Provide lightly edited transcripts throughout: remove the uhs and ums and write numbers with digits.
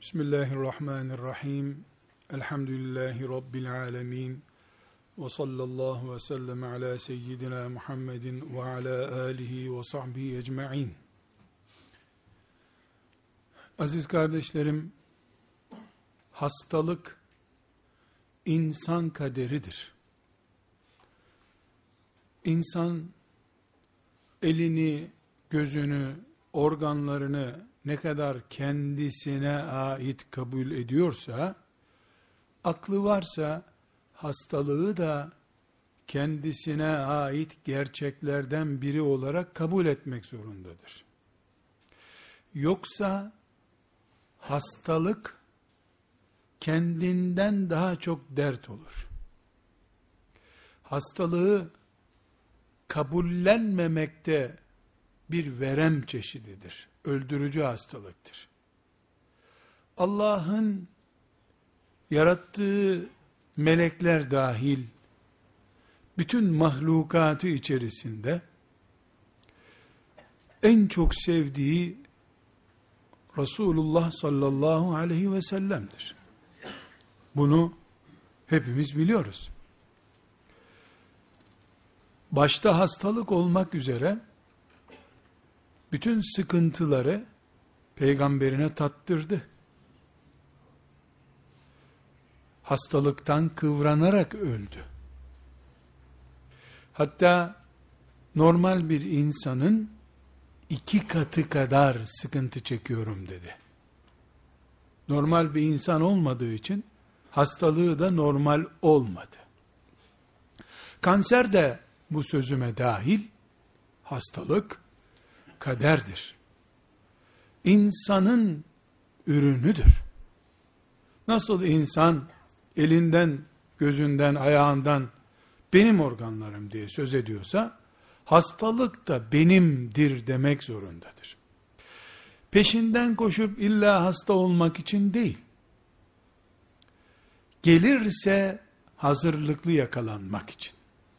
Bismillahirrahmanirrahim. Elhamdülillahi Rabbil alemin. Ve sallallahu ve sellem ala seyyidina Muhammedin ve ala alihi ve sahbihi ecma'in. Aziz kardeşlerim, hastalık insan kaderidir. İnsan elini, gözünü, organlarını ne kadar kendisine ait kabul ediyorsa, aklı varsa hastalığı da kendisine ait gerçeklerden biri olarak kabul etmek zorundadır. Yoksa hastalık kendinden daha çok dert olur. Hastalığı kabullenmemekte bir verem çeşididir. Öldürücü hastalıktır. Allah'ın yarattığı melekler dahil bütün mahlukatı içerisinde en çok sevdiği Resulullah sallallahu aleyhi ve sellem'dir. Bunu hepimiz biliyoruz. Başta hastalık olmak üzere bütün sıkıntıları peygamberine tattırdı. Hastalıktan kıvranarak öldü. Hatta normal bir insanın 2 katı kadar sıkıntı çekiyorum dedi. Normal bir insan olmadığı için hastalığı da normal olmadı. Kanser de bu sözüme dahil. Hastalık kaderdir. İnsanın ürünüdür. Nasıl insan elinden, gözünden, ayağından benim organlarım diye söz ediyorsa, hastalık da benimdir demek zorundadır. Peşinden koşup illa hasta olmak için değil, gelirse hazırlıklı yakalanmak için.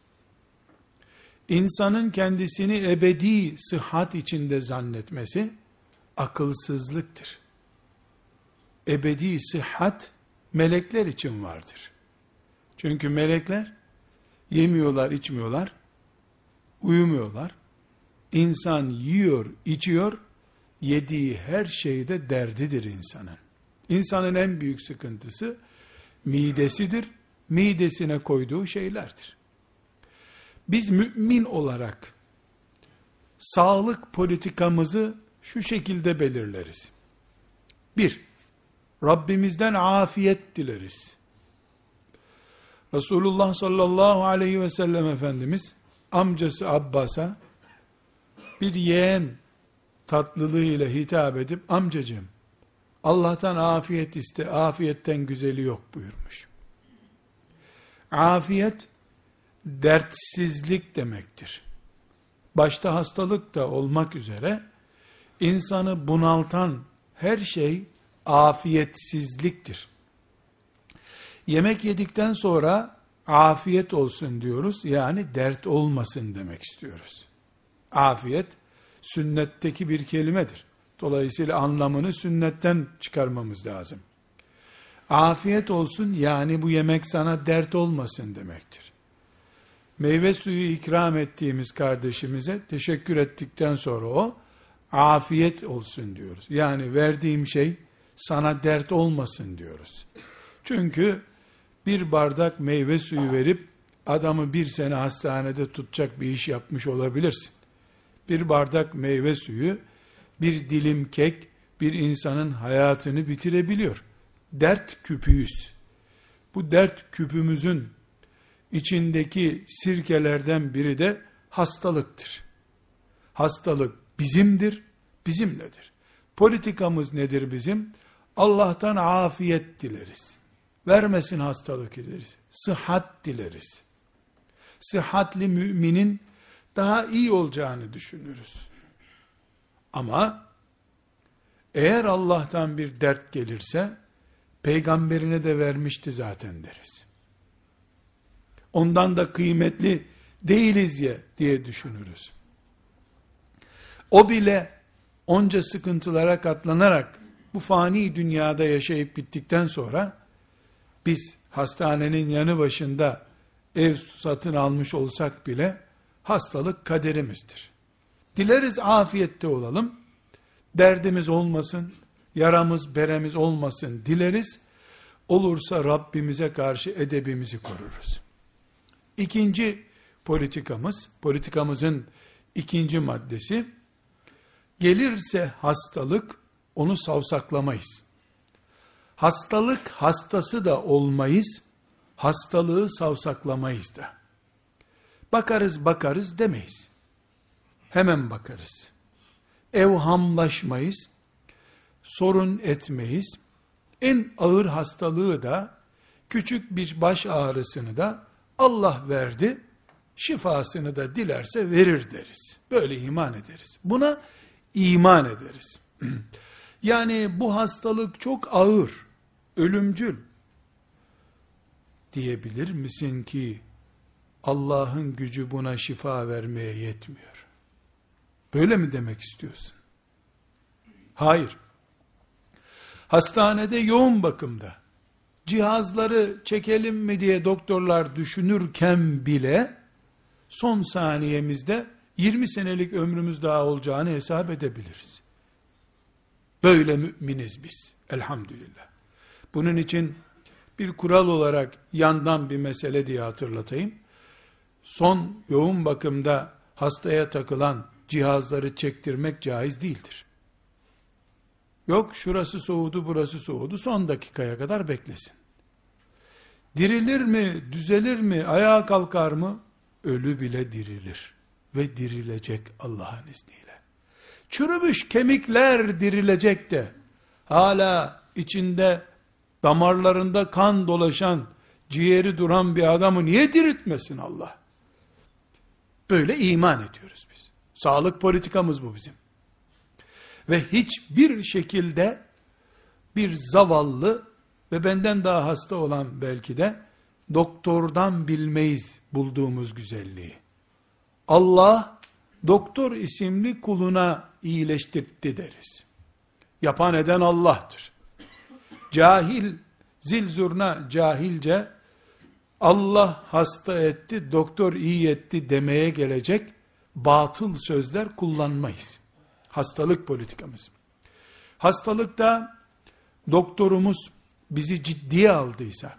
İnsanın kendisini ebedi sıhhat içinde zannetmesi akılsızlıktır. Ebedi sıhhat melekler için vardır. Çünkü melekler yemiyorlar, içmiyorlar, uyumuyorlar. İnsan yiyor, içiyor, yediği her şeyde derdidir insanın. İnsanın en büyük sıkıntısı midesidir, midesine koyduğu şeylerdir. Biz mümin olarak sağlık politikamızı şu şekilde belirleriz. 1. Rabbimizden afiyet dileriz. Resulullah sallallahu aleyhi ve sellem Efendimiz amcası Abbas'a bir yeğen tatlılığıyla hitap edip amcacığım Allah'tan afiyet iste, afiyetten güzeli yok buyurmuş. Afiyet dertsizlik demektir. Başta hastalık da olmak üzere insanı bunaltan her şey afiyetsizliktir. Yemek yedikten sonra afiyet olsun diyoruz. Yani dert olmasın demek istiyoruz. Afiyet sünnetteki bir kelimedir. Dolayısıyla anlamını sünnetten çıkarmamız lazım. Afiyet olsun yani bu yemek sana dert olmasın demektir. Meyve suyu ikram ettiğimiz kardeşimize teşekkür ettikten sonra o afiyet olsun diyoruz. Yani verdiğim şey sana dert olmasın diyoruz. Çünkü bir bardak meyve suyu verip adamı 1 sene hastanede tutacak bir iş yapmış olabilirsin. Bir bardak meyve suyu, bir dilim kek bir insanın hayatını bitirebiliyor. Dert küpüyüz. Bu dert küpümüzün içindeki sirkelerden biri de hastalıktır. Hastalık bizimdir, bizimledir. Politikamız nedir bizim? Allah'tan afiyet dileriz. Vermesin hastalık dileriz. Sıhhat dileriz. Sıhhatli müminin daha iyi olacağını düşünürüz. Ama eğer Allah'tan bir dert gelirse peygamberine de vermişti zaten deriz. Ondan da kıymetli değiliz ya diye düşünürüz. O bile onca sıkıntılara katlanarak bu fani dünyada yaşayıp bittikten sonra, biz hastanenin yanı başında ev satın almış olsak bile, hastalık kaderimizdir. Dileriz afiyette olalım, derdimiz olmasın, yaramız beremiz olmasın dileriz, olursa Rabbimize karşı edebimizi koruruz. İkinci politikamızın ikinci maddesi, gelirse hastalık, onu savsaklamayız. Hastalık hastası da olmayız, hastalığı savsaklamayız da. Bakarız demeyiz. Hemen bakarız. Evhamlaşmayız, sorun etmeyiz. En ağır hastalığı da, küçük bir baş ağrısını da Allah verdi, şifasını da dilerse verir deriz. Böyle iman ederiz. Buna iman ederiz. Yani bu hastalık çok ağır, ölümcül diyebilir misin ki Allah'ın gücü buna şifa vermeye yetmiyor? Böyle mi demek istiyorsun? Hayır. Hastanede yoğun bakımda cihazları çekelim mi diye doktorlar düşünürken bile son saniyemizde 20 senelik ömrümüz daha olacağını hesap edebiliriz. Böyle müminiz biz. Elhamdülillah. Bunun için bir kural olarak yandan bir mesele diye hatırlatayım. Son yoğun bakımda hastaya takılan cihazları çektirmek caiz değildir. Yok şurası soğudu, burası soğudu, son dakikaya kadar beklesin. Dirilir mi, düzelir mi, ayağa kalkar mı? Ölü bile dirilir ve dirilecek Allah'ın izniyle. Çürümüş kemikler dirilecek de, hala içinde damarlarında kan dolaşan, ciğeri duran bir adamı niye diriltmesin Allah? Böyle iman ediyoruz biz. Sağlık politikamız bu bizim. Ve hiçbir şekilde bir zavallı ve benden daha hasta olan belki de doktordan bilmeyiz bulduğumuz güzelliği. Allah doktor isimli kuluna iyileştirdi deriz. Yapan eden Allah'tır. Cahil, zil zurna cahilce Allah hasta etti, doktor iyi etti demeye gelecek batıl sözler kullanmayız. Hastalık politikamız. Hastalıkta doktorumuz bizi ciddiye aldıysa,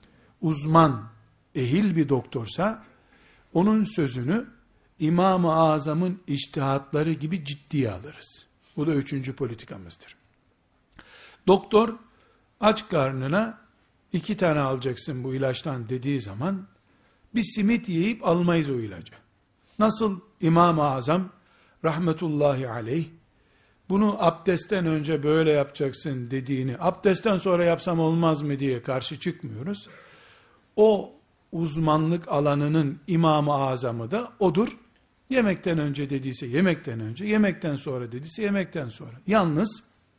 uzman, ehil bir doktorsa, onun sözünü İmam-ı Azam'ın içtihatları gibi ciddiye alırız. Bu da üçüncü politikamızdır. Doktor, aç karnına 2 tane alacaksın bu ilaçtan dediği zaman, bir simit yiyip almayız o ilacı. Nasıl İmam-ı Azam, rahmetullahi aleyh, bunu abdestten önce böyle yapacaksın dediğini, abdestten sonra yapsam olmaz mı diye karşı çıkmıyoruz. O uzmanlık alanının İmam-ı Azamı da odur. Yemekten önce dediyse yemekten önce, yemekten sonra dediyse yemekten sonra. Yalnız,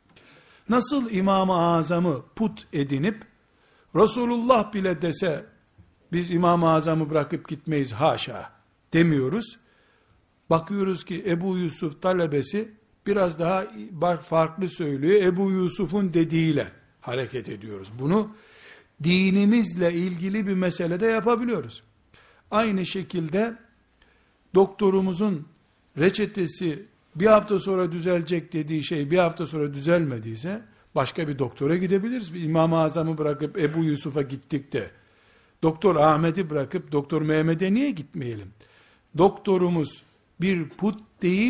nasıl İmam-ı Azam'ı put edinip, Resulullah bile dese, biz İmam-ı Azam'ı bırakıp gitmeyiz haşa demiyoruz. Bakıyoruz ki Ebu Yusuf talebesi biraz daha farklı söylüyor. Ebu Yusuf'un dediğiyle hareket ediyoruz. Bunu dinimizle ilgili bir meselede yapabiliyoruz. Aynı şekilde doktorumuzun reçetesi bir hafta sonra düzelecek dediği şey bir hafta sonra düzelmediyse başka bir doktora gidebiliriz. İmam-ı Azam'ı bırakıp Ebu Yusuf'a gittik de Doktor Ahmet'i bırakıp Doktor Mehmet'e niye gitmeyelim? Doktorumuz bir put değil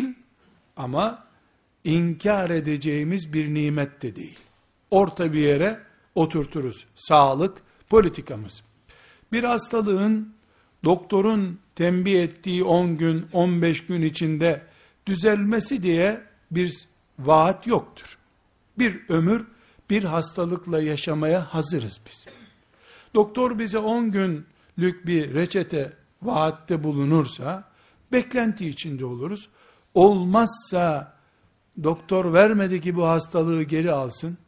ama inkar edeceğimiz bir nimet de değil. Orta bir yere oturturuz. Sağlık politikamız. Bir hastalığın doktorun tembih ettiği 10 gün, 15 gün içinde düzelmesi diye bir vaat yoktur. Bir ömür, bir hastalıkla yaşamaya hazırız biz. Doktor bize 10 günlük bir reçete vaatte bulunursa, beklenti içinde oluruz. Olmazsa, doktor vermedi ki bu hastalığı geri alsın,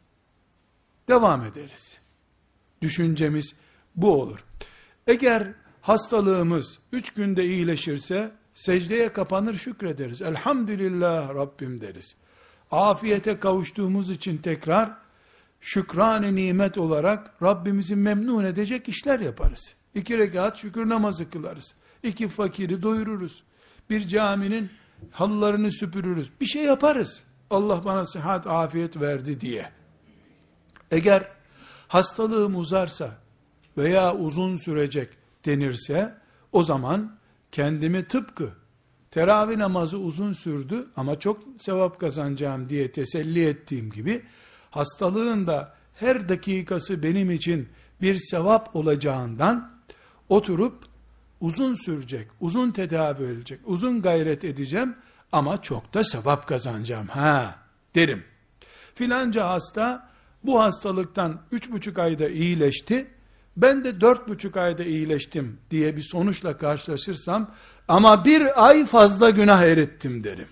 devam ederiz. Düşüncemiz bu olur. Eğer hastalığımız 3 günde iyileşirse, secdeye kapanır şükrederiz. Elhamdülillah Rabbim deriz. afiyete kavuştuğumuz için tekrar şükran-ı nimet olarak Rabbimizi memnun edecek işler yaparız. 2 rekat şükür namazı kılarız. 2 fakiri doyururuz. Bir caminin halılarını süpürürüz. Bir şey yaparız. Allah bana sıhhat, afiyet verdi diye. Eğer hastalığım uzarsa veya uzun sürecek denirse, o zaman kendimi tıpkı teravih namazı uzun sürdü ama çok sevap kazanacağım diye teselli ettiğim gibi, hastalığın da her dakikası benim için bir sevap olacağından oturup uzun sürecek, uzun tedavi edilecek, uzun gayret edeceğim ama çok da sevap kazanacağım derim. Filanca hasta bu hastalıktan 3,5 ayda iyileşti, ben de 4,5 ayda iyileştim diye bir sonuçla karşılaşırsam, ama 1 ay fazla günah erittim derim.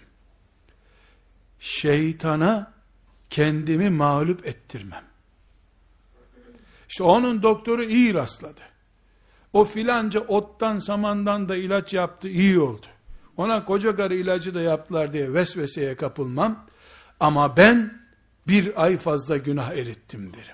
Şeytana kendimi mağlup ettirmem. İşte onun doktoru iyi rastladı. O filanca ottan, samandan da ilaç yaptı, iyi oldu. Ona koca karı ilacı da yaptılar diye vesveseye kapılmam. Ama ben 1 ay fazla günah erittim derim.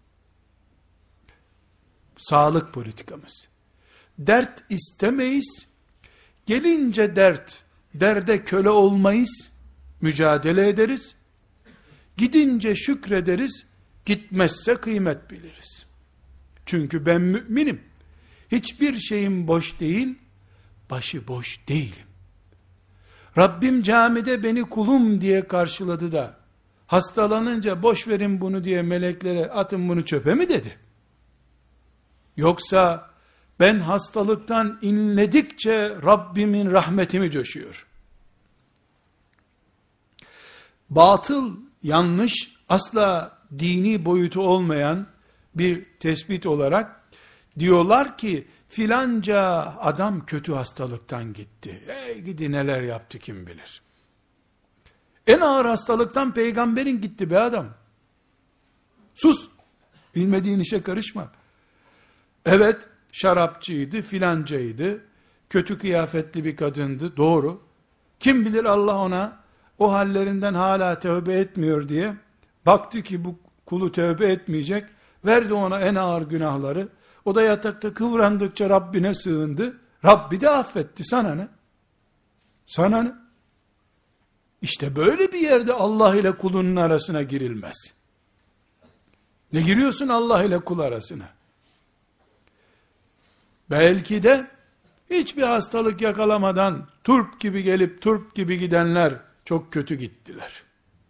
Sağlık politikamız. Dert istemeyiz. Gelince derde köle olmayız. Mücadele ederiz. Gidince şükrederiz. Gitmezse kıymet biliriz. Çünkü ben müminim. Hiçbir şeyim boş değil, başıboş değilim. Rabbim camide beni kulum diye karşıladı da, hastalanınca boş verin bunu diye meleklere atın bunu çöpe mi dedi? Yoksa ben hastalıktan inledikçe Rabbimin rahmeti mi coşuyor? Batıl, yanlış, asla dini boyutu olmayan bir tespit olarak diyorlar ki filanca adam kötü hastalıktan gitti. Gidi neler yaptı kim bilir. En ağır hastalıktan peygamberin gitti be adam. Sus. Bilmediğin işe karışma. Evet, şarapçıydı, filancaydı. Kötü kıyafetli bir kadındı. Doğru. Kim bilir Allah ona o hallerinden hala tövbe etmiyor diye baktı ki bu kulu tövbe etmeyecek. Verdi ona en ağır günahları. O da yatakta kıvrandıkça Rabbine sığındı. Rabbi de affetti. Sana ne? Sana ne? İşte böyle bir yerde Allah ile kulunun arasına girilmez. Ne giriyorsun Allah ile kul arasına? Belki de hiçbir hastalık yakalamadan turp gibi gelip turp gibi gidenler çok kötü gittiler.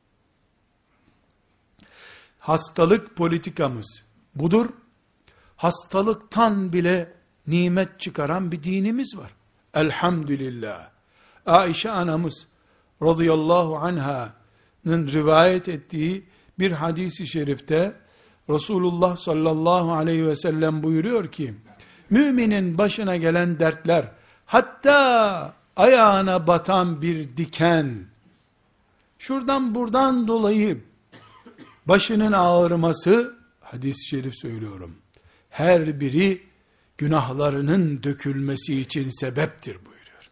Hastalık politikamız budur. Hastalıktan bile nimet çıkaran bir dinimiz var. Elhamdülillah. Ayşe anamız radıyallahu anha'nın rivayet ettiği bir hadis-i şerifte Resulullah sallallahu aleyhi ve sellem buyuruyor ki, müminin başına gelen dertler, hatta ayağına batan bir diken, şuradan buradan dolayı başının ağrıması, hadis-i şerif söylüyorum, her biri günahlarının dökülmesi için sebeptir buyuruyor.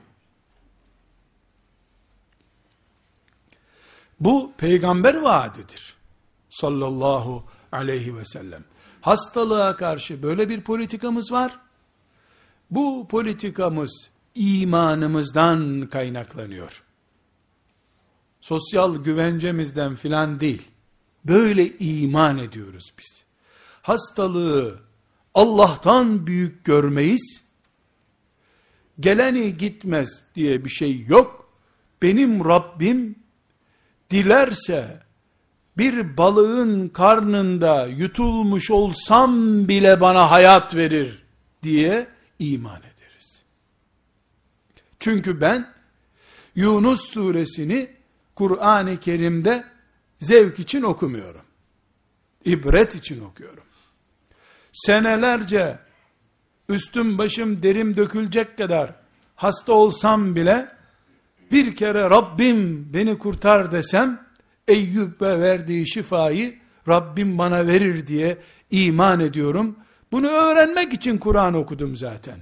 Bu peygamber vaadidir. Sallallahu aleyhi ve sellem. Hastalığa karşı böyle bir politikamız var. Bu politikamız imanımızdan kaynaklanıyor. Sosyal güvencemizden filan değil. Böyle iman ediyoruz biz. Hastalığı Allah'tan büyük görmeyiz. Geleni gitmez diye bir şey yok. Benim Rabbim dilerse bir balığın karnında yutulmuş olsam bile bana hayat verir diye iman ederiz. Çünkü ben Yunus suresini Kur'an-ı Kerim'de zevk için okumuyorum. İbret için okuyorum. Senelerce üstüm başım derim dökülecek kadar hasta olsam bile bir kere Rabbim beni kurtar desem, Eyyub'e verdiği şifayı Rabbim bana verir diye iman ediyorum. Bunu öğrenmek için Kur'an okudum zaten.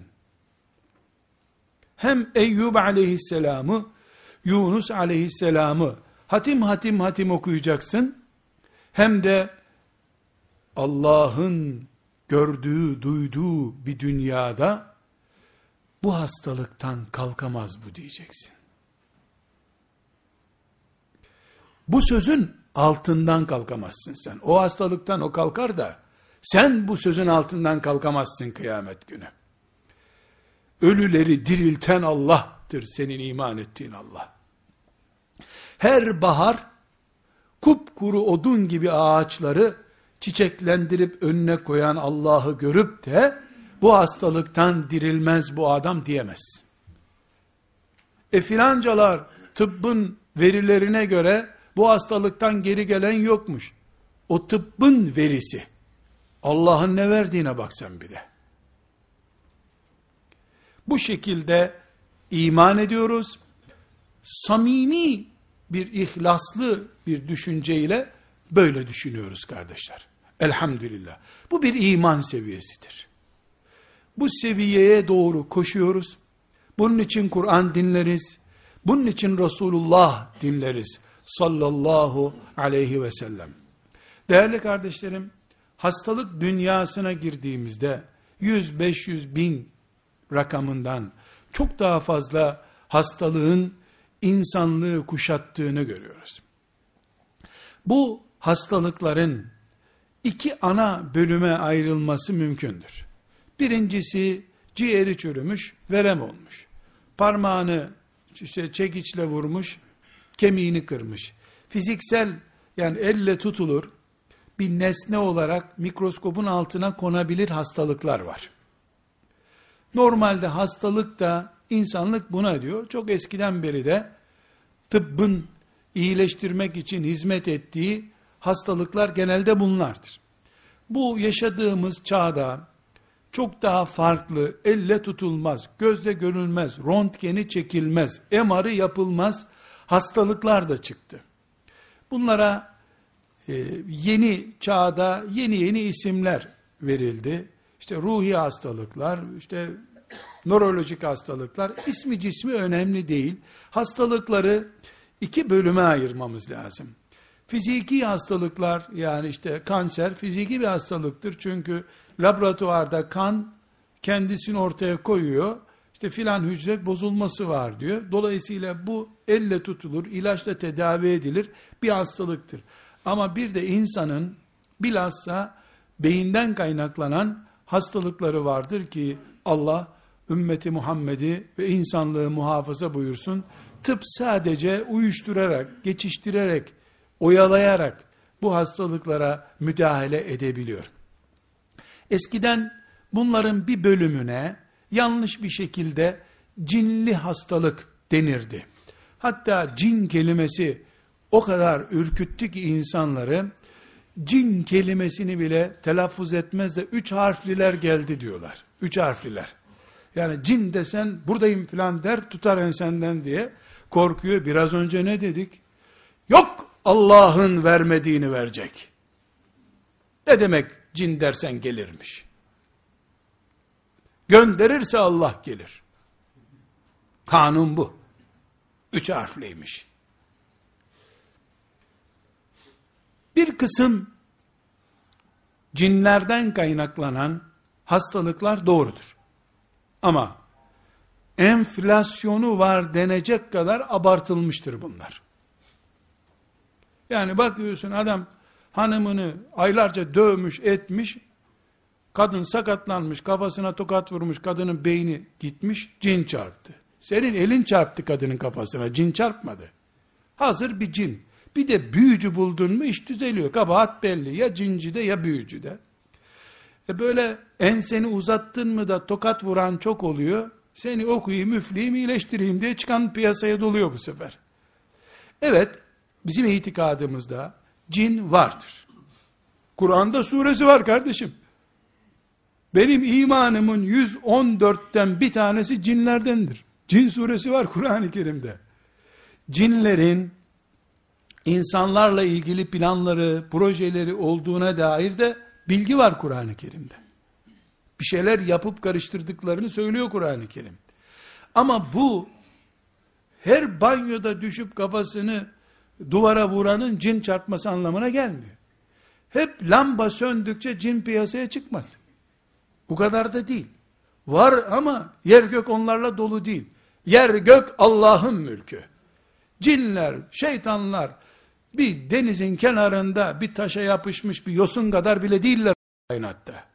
Hem Eyyub aleyhisselamı, Yunus aleyhisselamı hatim okuyacaksın, hem de Allah'ın gördüğü, duyduğu bir dünyada bu hastalıktan kalkamaz bu diyeceksin. Bu sözün altından kalkamazsın sen. O hastalıktan o kalkar da sen bu sözün altından kalkamazsın kıyamet günü. Ölüleri dirilten Allah'tır senin iman ettiğin Allah. Her bahar kupkuru odun gibi ağaçları çiçeklendirip önüne koyan Allah'ı görüp de bu hastalıktan dirilmez bu adam diyemezsin. Filancalar tıbbın verilerine göre bu hastalıktan geri gelen yokmuş. O tıbbın verisi. Allah'ın ne verdiğine bak sen bir de. Bu şekilde iman ediyoruz. Samimi bir ihlaslı bir düşünceyle böyle düşünüyoruz kardeşler. Elhamdülillah. Bu bir iman seviyesidir. Bu seviyeye doğru koşuyoruz. Bunun için Kur'an dinleriz. Bunun için Resulullah dinleriz. Sallallahu aleyhi ve sellem. Değerli kardeşlerim, hastalık dünyasına girdiğimizde 100-500 bin rakamından çok daha fazla hastalığın insanlığı kuşattığını görüyoruz. Bu hastalıkların iki ana bölüme ayrılması mümkündür. Birincisi ciğeri çürümüş, verem olmuş. Parmağını çekiçle vurmuş, kemiğini kırmış. Fiziksel, yani elle tutulur bir nesne olarak mikroskopun altına konabilir hastalıklar var. Normalde hastalık da insanlık buna diyor. Çok eskiden beri de tıbbın iyileştirmek için hizmet ettiği hastalıklar genelde bunlardır. Bu yaşadığımız çağda çok daha farklı, elle tutulmaz, gözle görülmez, röntgeni çekilmez, MR'ı yapılmaz hastalıklar da çıktı. Bunlara yeni çağda yeni isimler verildi. İşte ruhi hastalıklar, işte nörolojik hastalıklar, ismi cismi önemli değil. Hastalıkları iki bölüme ayırmamız lazım. Fiziki hastalıklar, yani işte kanser fiziki bir hastalıktır. Çünkü laboratuvarda kan kendisini ortaya koyuyor. İşte filan hücre bozulması var diyor. Dolayısıyla bu elle tutulur, ilaçla tedavi edilir bir hastalıktır. Ama bir de insanın bilhassa beyinden kaynaklanan hastalıkları vardır ki Allah ümmeti Muhammed'i ve insanlığı muhafaza buyursun. Tıp sadece uyuşturarak, geçiştirerek, oyalayarak bu hastalıklara müdahale edebiliyor. Eskiden bunların bir bölümüne yanlış bir şekilde cinli hastalık denirdi. Hatta cin kelimesi o kadar ürküttü ki insanları, cin kelimesini bile telaffuz etmez de 3 harfliler geldi diyorlar. 3 harfliler. Yani cin desen buradayım filan der, tutar ensenden diye korkuyor. Biraz önce ne dedik? Yok, Allah'ın vermediğini verecek. Ne demek cin dersen gelirmiş? Gönderirse Allah gelir. Kanun bu. 3 harfliymiş. Bir kısım cinlerden kaynaklanan hastalıklar doğrudur. Ama enflasyonu var denecek kadar abartılmıştır bunlar. Yani bakıyorsun adam hanımını aylarca dövmüş etmiş, kadın sakatlanmış, kafasına tokat vurmuş, kadının beyni gitmiş, cin çarptı. Senin elin çarptı kadının kafasına, cin çarpmadı. Hazır bir cin. Bir de büyücü buldun mu iş düzeliyor. Kabahat belli, ya cincide ya büyücüde. Böyle enseni uzattın mı da tokat vuran çok oluyor. Seni okuyayım, üfleyeyim, iyileştireyim diye çıkan piyasaya doluyor bu sefer. Evet, bizim itikadımızda cin vardır. Kur'an'da suresi var kardeşim. Benim imanımın 114'ten bir tanesi cinlerdendir. Cin suresi var Kur'an-ı Kerim'de. Cinlerin insanlarla ilgili planları, projeleri olduğuna dair de bilgi var Kur'an-ı Kerim'de. Bir şeyler yapıp karıştırdıklarını söylüyor Kur'an-ı Kerim. Ama bu her banyoda düşüp kafasını duvara vuranın cin çarpması anlamına gelmiyor. Hep lamba söndükçe cin piyasaya çıkmaz. Bu kadar da değil. Var ama yer gök onlarla dolu değil. Yer gök Allah'ın mülkü. Cinler, şeytanlar bir denizin kenarında bir taşa yapışmış bir yosun kadar bile değiller kainatta.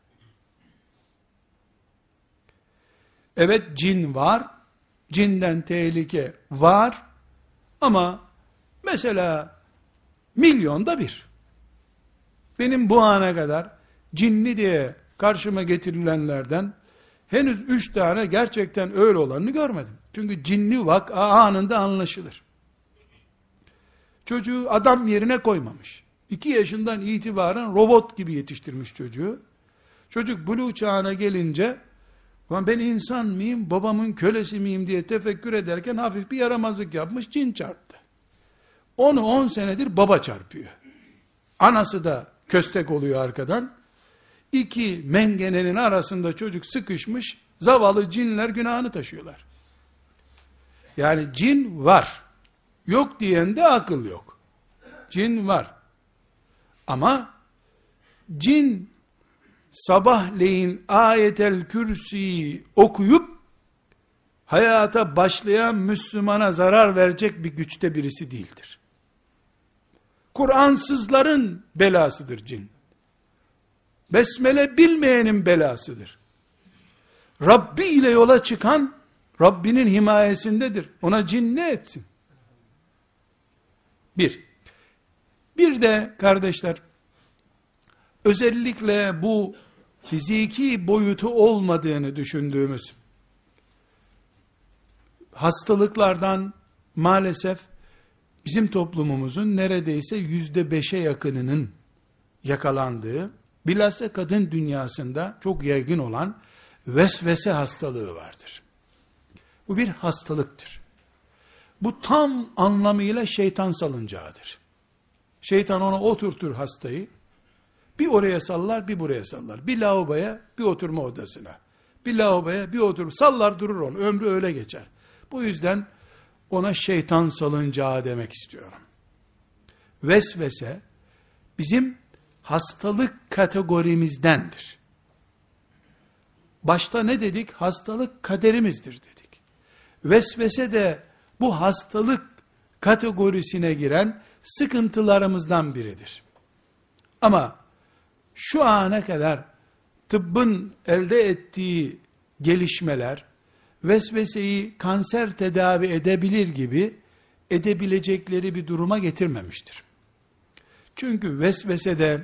Evet, cin var. Cinden tehlike var. Ama mesela milyonda bir. Benim bu ana kadar cinli diye karşıma getirilenlerden henüz 3 tane gerçekten öyle olanını görmedim. Çünkü cinli vaka anında anlaşılır. Çocuğu adam yerine koymamış. 2 yaşından itibaren robot gibi yetiştirmiş çocuğu. Çocuk buluğ çağına gelince, ben insan mıyım, babamın kölesi miyim diye tefekkür ederken hafif bir yaramazlık yapmış, cin çarptı. Onu 10 senedir baba çarpıyor. Anası da köstek oluyor arkadan. 2 mengenenin arasında çocuk sıkışmış, zavallı cinler günahını taşıyorlar. Yani cin var. Yok diyende akıl yok. Cin var. Ama cin sabahleyin ayetel kürsiyi okuyup hayata başlayan Müslümana zarar verecek bir güçte birisi değildir. Kur'ansızların belasıdır cin. Besmele bilmeyenin belasıdır. Rabbi ile yola çıkan Rabbinin himayesindedir. Ona cin ne etsin? Bir de kardeşler, özellikle bu fiziki boyutu olmadığını düşündüğümüz hastalıklardan maalesef bizim toplumumuzun neredeyse %5'e yakınının yakalandığı, bilhassa kadın dünyasında çok yaygın olan vesvese hastalığı vardır. Bu bir hastalıktır. Bu tam anlamıyla şeytan salıncağıdır. Şeytan ona oturtur hastayı, bir oraya sallar, bir buraya sallar. Bir lavaboya, bir oturma odasına. Bir lavaboya, bir oturma, sallar durur onu. Ömrü öyle geçer. Bu yüzden ona şeytan salıncağı demek istiyorum. Vesvese bizim hastalık kategorimizdendir. Başta ne dedik? Hastalık kaderimizdir dedik. Vesvese de bu hastalık kategorisine giren sıkıntılarımızdan biridir. Ama şu ana kadar tıbbın elde ettiği gelişmeler, vesveseyi kanser tedavi edebilir gibi edebilecekleri bir duruma getirmemiştir. Çünkü vesvesede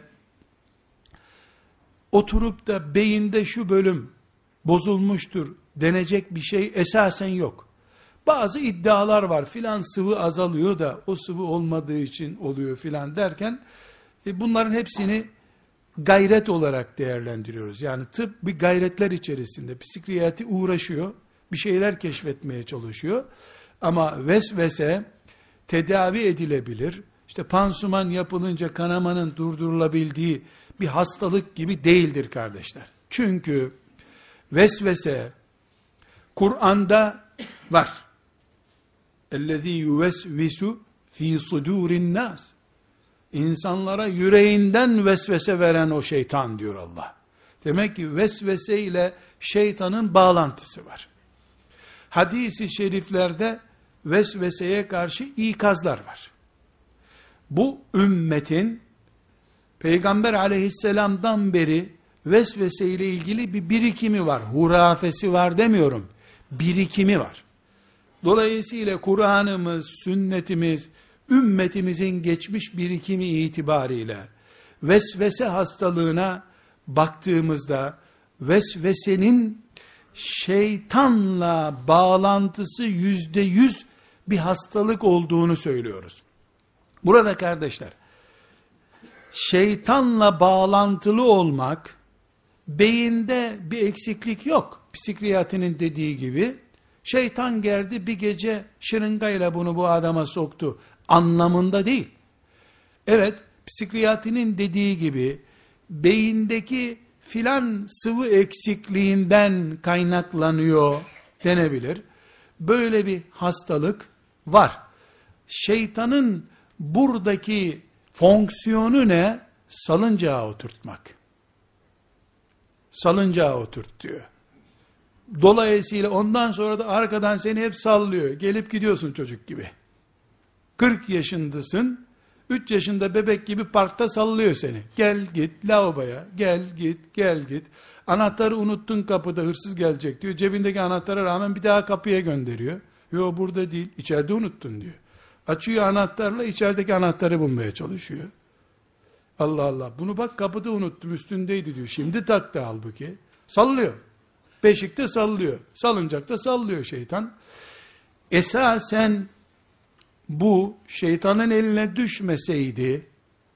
oturup da beyinde şu bölüm bozulmuştur denecek bir şey esasen yok. Bazı iddialar var, filan sıvı azalıyor da o sıvı olmadığı için oluyor filan derken bunların hepsini gayret olarak değerlendiriyoruz. Yani tıp bir gayretler içerisinde, psikiyatri uğraşıyor, bir şeyler keşfetmeye çalışıyor. Ama vesvese tedavi edilebilir. İşte pansuman yapılınca kanamanın durdurulabildiği bir hastalık gibi değildir kardeşler. Çünkü vesvese Kur'an'da var. اَلَّذ۪ي يُوَسْوِسُ ف۪ي صُدُورِ النَّاسِ İnsanlara yüreğinden vesvese veren o şeytan diyor Allah. Demek ki vesvese ile şeytanın bağlantısı var. Hadis-i şeriflerde vesveseye karşı ikazlar var. Bu ümmetin Peygamber aleyhisselamdan beri vesvese ile ilgili bir birikimi var. Hurafesi var demiyorum. Birikimi var. Dolayısıyla Kur'an'ımız, sünnetimiz, ümmetimizin geçmiş birikimi itibariyle vesvese hastalığına baktığımızda vesvesenin şeytanla bağlantısı %100 bir hastalık olduğunu söylüyoruz. Burada kardeşler, şeytanla bağlantılı olmak, beyinde bir eksiklik yok. Psikiyatrinin dediği gibi, şeytan geldi bir gece şırıngayla bunu bu adama soktu anlamında değil. Evet, psikiyatrinin dediği gibi, beyindeki filan sıvı eksikliğinden kaynaklanıyor denebilir. Böyle bir hastalık var. Şeytanın buradaki fonksiyonu ne? Salıncağa oturtmak. Salıncağa oturt diyor. Dolayısıyla ondan sonra da arkadan seni hep sallıyor. Gelip gidiyorsun çocuk gibi. 40 yaşındasın. 3 yaşında bebek gibi parkta sallıyor seni. Gel git lavaboya. Gel git, gel git. Anahtarı unuttun kapıda, hırsız gelecek diyor. Cebindeki anahtara rağmen bir daha kapıya gönderiyor. Yo, burada değil, içeride unuttun diyor. Açıyor anahtarla, içerideki anahtarı bulmaya çalışıyor. Allah Allah, bunu bak kapıda unuttum, üstündeydi diyor. Şimdi taktı halbuki. Sallıyor. Beşikte sallıyor. Salıncakta sallıyor şeytan. Esasen bu şeytanın eline düşmeseydi,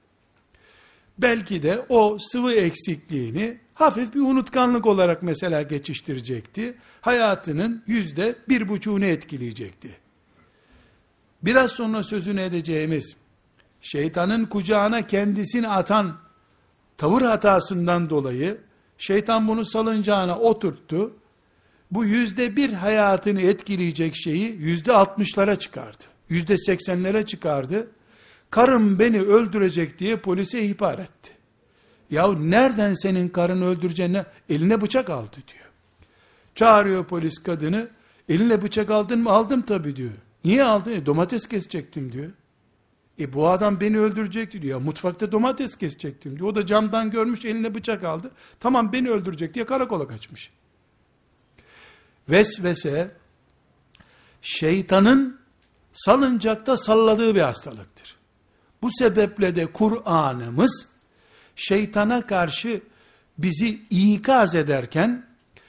belki de o sıvı eksikliğini hafif bir unutkanlık olarak mesela geçiştirecekti. Hayatının %1,5'unu etkileyecekti. Biraz sonra sözünü edeceğimiz, şeytanın kucağına kendisini atan tavır hatasından dolayı, şeytan bunu salıncağına oturttu. Bu %1 hayatını etkileyecek şeyi %60'lara çıkardı. %80'lere çıkardı. Karım beni öldürecek diye polise ihbar etti. Yahu nereden senin karını öldüreceğine, eline bıçak aldı diyor. Çağırıyor polis kadını, eline bıçak aldın mı? Aldım tabii diyor. Niye aldın? Domates kesecektim diyor. Bu adam beni öldürecekti diyor. Mutfakta domates kesecektim diyor. O da camdan görmüş, eline bıçak aldı. Tamam, beni öldürecek diye karakola kaçmış. Vesvese, şeytanın salıncakta salladığı bir hastalıktır. Bu sebeple de Kur'an'ımız, şeytana karşı bizi ikaz ederken,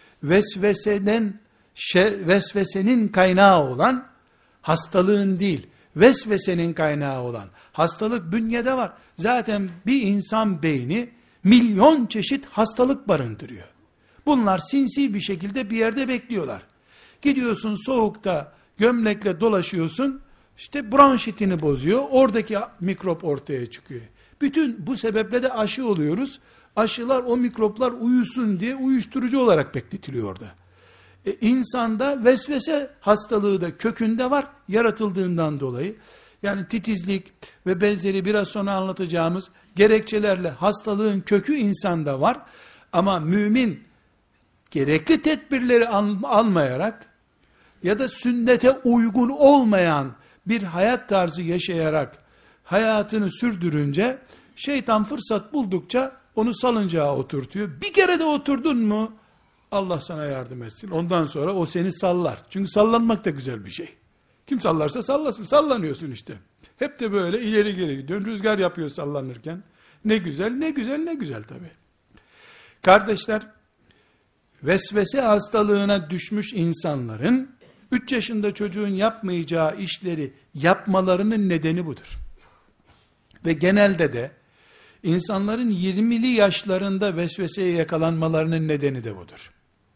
vesvesenin kaynağı olan, hastalığın değil, vesvesenin kaynağı olan, hastalık bünyede var. Zaten bir insan beyni, milyon çeşit hastalık barındırıyor. Bunlar sinsi bir şekilde bir yerde bekliyorlar. Gidiyorsun soğukta, gömlekle dolaşıyorsun, işte bronşitini bozuyor, oradaki mikrop ortaya çıkıyor. Bütün bu sebeple de aşı oluyoruz. Aşılar o mikroplar uyusun diye uyuşturucu olarak bekletiliyor orada. İnsanda vesvese hastalığı da kökünde var, yaratıldığından dolayı. Yani titizlik ve benzeri biraz sonra anlatacağımız gerekçelerle hastalığın kökü insanda var. Ama mümin gerekli tedbirleri almayarak ya da sünnete uygun olmayan bir hayat tarzı yaşayarak hayatını sürdürünce şeytan fırsat buldukça onu salıncağa oturtuyor. Bir kere de oturdun mu Allah sana yardım etsin. Ondan sonra o seni sallar. Çünkü sallanmak da güzel bir şey. Kim sallarsa sallasın. Sallanıyorsun işte. Hep de böyle ileri geri gidiyorsun. Rüzgar yapıyor sallanırken. Ne güzel, ne güzel, ne güzel tabii. Kardeşler, vesvese hastalığına düşmüş insanların 3 yaşında çocuğun yapmayacağı işleri yapmalarının nedeni budur. Ve genelde de insanların 20'li yaşlarında vesveseye yakalanmalarının nedeni de budur.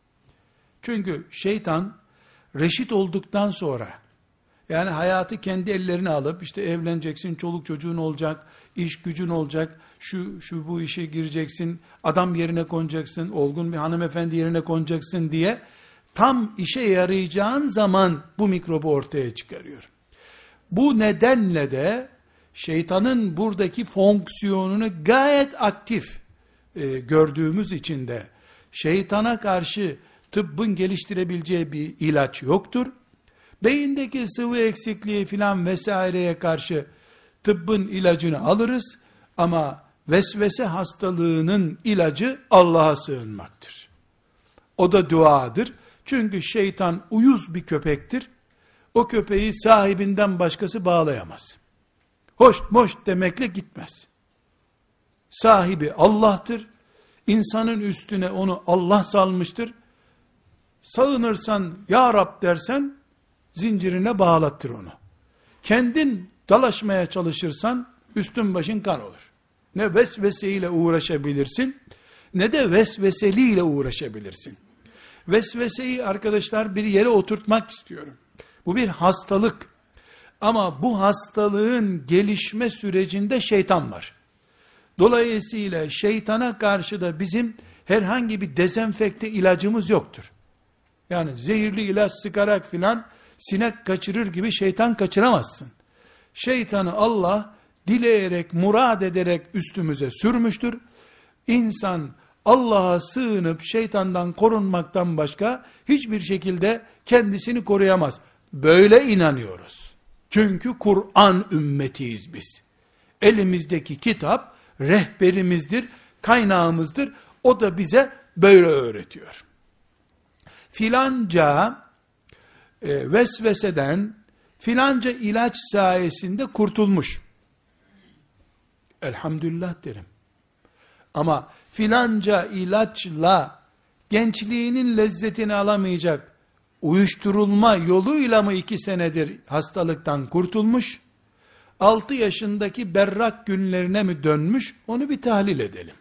Çünkü şeytan reşit olduktan sonra, yani hayatı kendi ellerine alıp, işte evleneceksin, çoluk çocuğun olacak, iş gücün olacak, bu işe gireceksin, adam yerine konacaksın, olgun bir hanımefendi yerine konacaksın diye, tam işe yarayacağın zaman bu mikrobu ortaya çıkarıyor. Bu nedenle de şeytanın buradaki fonksiyonunu gayet aktif gördüğümüz için de şeytana karşı tıbbın geliştirebileceği bir ilaç yoktur. Beyindeki sıvı eksikliği filan vesaireye karşı tıbbın ilacını alırız ama vesvese hastalığının ilacı Allah'a sığınmaktır. O da duadır. Çünkü şeytan uyuz bir köpektir. O köpeği sahibinden başkası bağlayamaz. Hoş moş demekle gitmez. Sahibi Allah'tır. İnsanın üstüne onu Allah salmıştır. Sığınırsan ya Rab dersen zincirine bağlattır onu. Kendin dalaşmaya çalışırsan üstün başın kan olur. Ne vesveseyle uğraşabilirsin ne de vesveseliyle uğraşabilirsin. Vesveseyi arkadaşlar bir yere oturtmak istiyorum. Bu bir hastalık. Ama bu hastalığın gelişme sürecinde şeytan var. Dolayısıyla şeytana karşı da bizim herhangi bir dezenfekte ilacımız yoktur. Yani zehirli ilaç sıkarak filan sinek kaçırır gibi şeytan kaçıramazsın. Şeytanı Allah dileyerek, murad ederek üstümüze sürmüştür. İnsan Allah'a sığınıp şeytandan korunmaktan başka hiçbir şekilde kendisini koruyamaz. Böyle inanıyoruz. Çünkü Kur'an ümmetiyiz biz. Elimizdeki kitap rehberimizdir, kaynağımızdır. O da bize böyle öğretiyor. Filanca vesveseden, filanca ilaç sayesinde kurtulmuş. Elhamdülillah derim. Ama filanca ilaçla gençliğinin lezzetini alamayacak, uyuşturulma yoluyla mı 2 senedir hastalıktan kurtulmuş, 6 yaşındaki berrak günlerine mi dönmüş, onu bir tahlil edelim.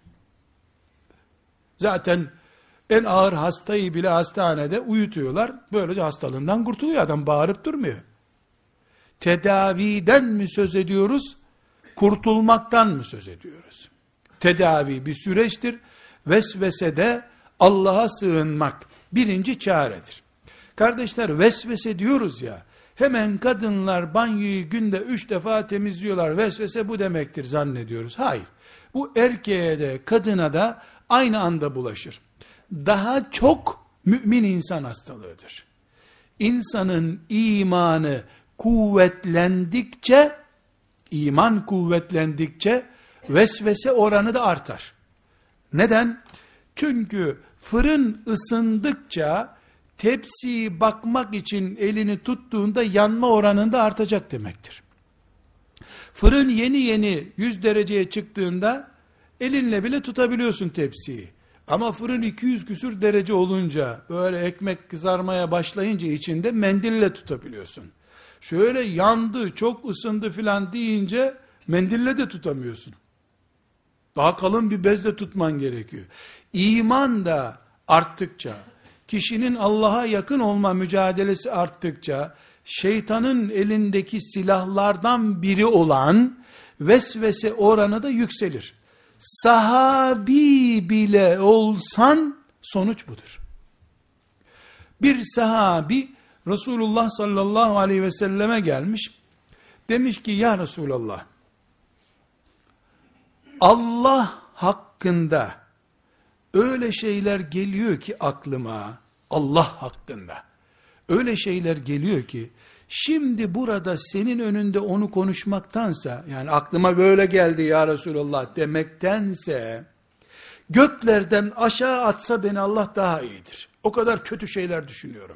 Zaten en ağır hastayı bile hastanede uyutuyorlar, böylece hastalığından kurtuluyor, adam bağırıp durmuyor. Tedaviden mi söz ediyoruz, kurtulmaktan mı söz ediyoruz? Tedavi bir süreçtir. Vesvesede Allah'a sığınmak birinci çaredir. Kardeşler, vesvese diyoruz ya, hemen kadınlar banyoyu günde 3 defa temizliyorlar, vesvese bu demektir zannediyoruz. Hayır. Bu erkeğe de kadına da aynı anda bulaşır. Daha çok mümin insan hastalığıdır. İnsanın imanı kuvvetlendikçe, iman kuvvetlendikçe vesvese oranı da artar. Neden? Çünkü fırın ısındıkça tepsiyi bakmak için elini tuttuğunda yanma oranında artacak demektir. Fırın yeni yeni 100 dereceye çıktığında elinle bile tutabiliyorsun tepsiyi. Ama fırın 200 küsür derece olunca, böyle ekmek kızarmaya başlayınca içinde mendille tutabiliyorsun. Şöyle yandı, çok ısındı filan deyince mendille de tutamıyorsun. Daha kalın bir bezle tutman gerekiyor. İman da arttıkça, kişinin Allah'a yakın olma mücadelesi arttıkça, şeytanın elindeki silahlardan biri olan vesvese oranı da yükselir. Sahabi bile olsan sonuç budur. Bir sahabi Resulullah sallallahu aleyhi ve selleme gelmiş. Demiş ki ya Resulallah, Allah hakkında öyle şeyler geliyor ki aklıma, Allah hakkında öyle şeyler geliyor ki, şimdi burada senin önünde onu konuşmaktansa, yani aklıma böyle geldi ya Resulallah demektense, göklerden aşağı atsa beni Allah daha iyidir. O kadar kötü şeyler düşünüyorum.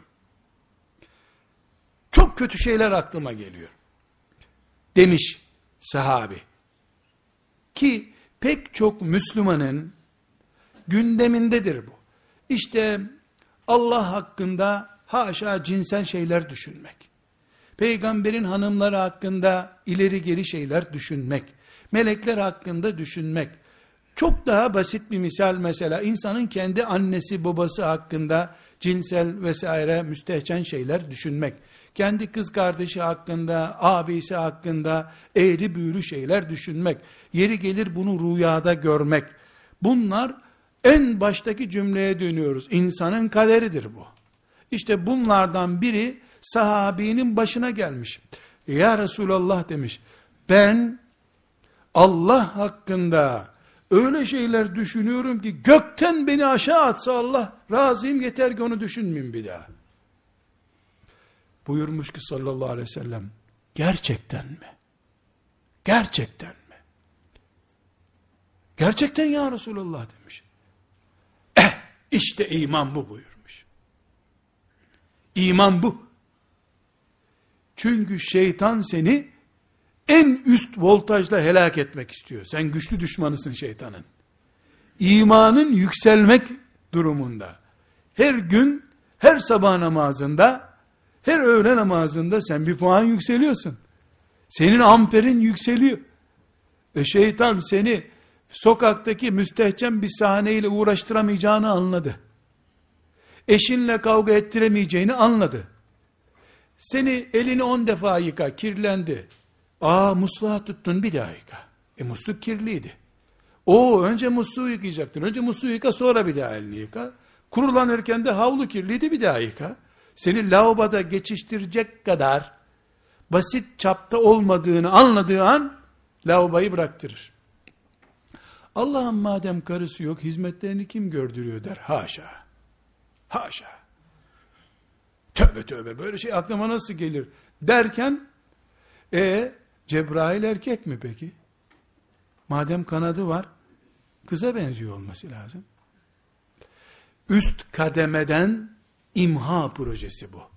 Çok kötü şeyler aklıma geliyor. Demiş sahabi. Ki pek çok Müslümanın gündemindedir bu. İşte Allah hakkında haşa cinsel şeyler düşünmek. Peygamberin hanımları hakkında ileri geri şeyler düşünmek. Melekler hakkında düşünmek. Çok daha basit bir misal, mesela insanın kendi annesi babası hakkında cinsel vesaire müstehcen şeyler düşünmek. Kendi kız kardeşi hakkında, abisi hakkında eğri büğrü şeyler düşünmek. Yeri gelir bunu rüyada görmek. Bunlar en baştaki cümleye dönüyoruz. İnsanın kaderidir bu. İşte bunlardan biri sahabinin başına gelmiş. Ya Resulallah demiş, ben Allah hakkında öyle şeyler düşünüyorum ki gökten beni aşağı atsa Allah razıyım, yeter ki onu düşünmeyeyim bir daha. Buyurmuş ki sallallahu aleyhi ve sellem, gerçekten mi? Gerçekten mi? Gerçekten ya Resulallah demiş. İşte iman bu buyurmuş. İman bu. Çünkü şeytan seni en üst voltajda helak etmek istiyor. Sen güçlü düşmanısın şeytanın. İmanın yükselmek durumunda. Her gün, her sabah namazında, her öğle namazında sen bir puan yükseliyorsun. Senin amperin yükseliyor. Şeytan seni sokaktaki müstehcen bir sahneyle uğraştıramayacağını anladı. Eşinle kavga ettiremeyeceğini anladı. Seni elini 10 defa yıka, kirlendi. Musluğa tuttun, bir daha yıka. Musluk kirliydi. Önce musluğu yıkayacaktın. Önce musluğu yıka, sonra bir daha elini yıka. Kurulanırken de havlu kirliydi, bir daha yıka. Seni lavaboda geçiştirecek kadar basit çapta olmadığını anladığı an lavaboyu bıraktırır. Allah'ım madem karısı yok, hizmetlerini kim gördürüyor der. Haşa. Haşa. Tövbe tövbe, böyle şey aklıma nasıl gelir derken, Cebrail erkek mi peki? Madem kanadı var, kıza benziyor olması lazım. Üst kademeden imha projesi bu.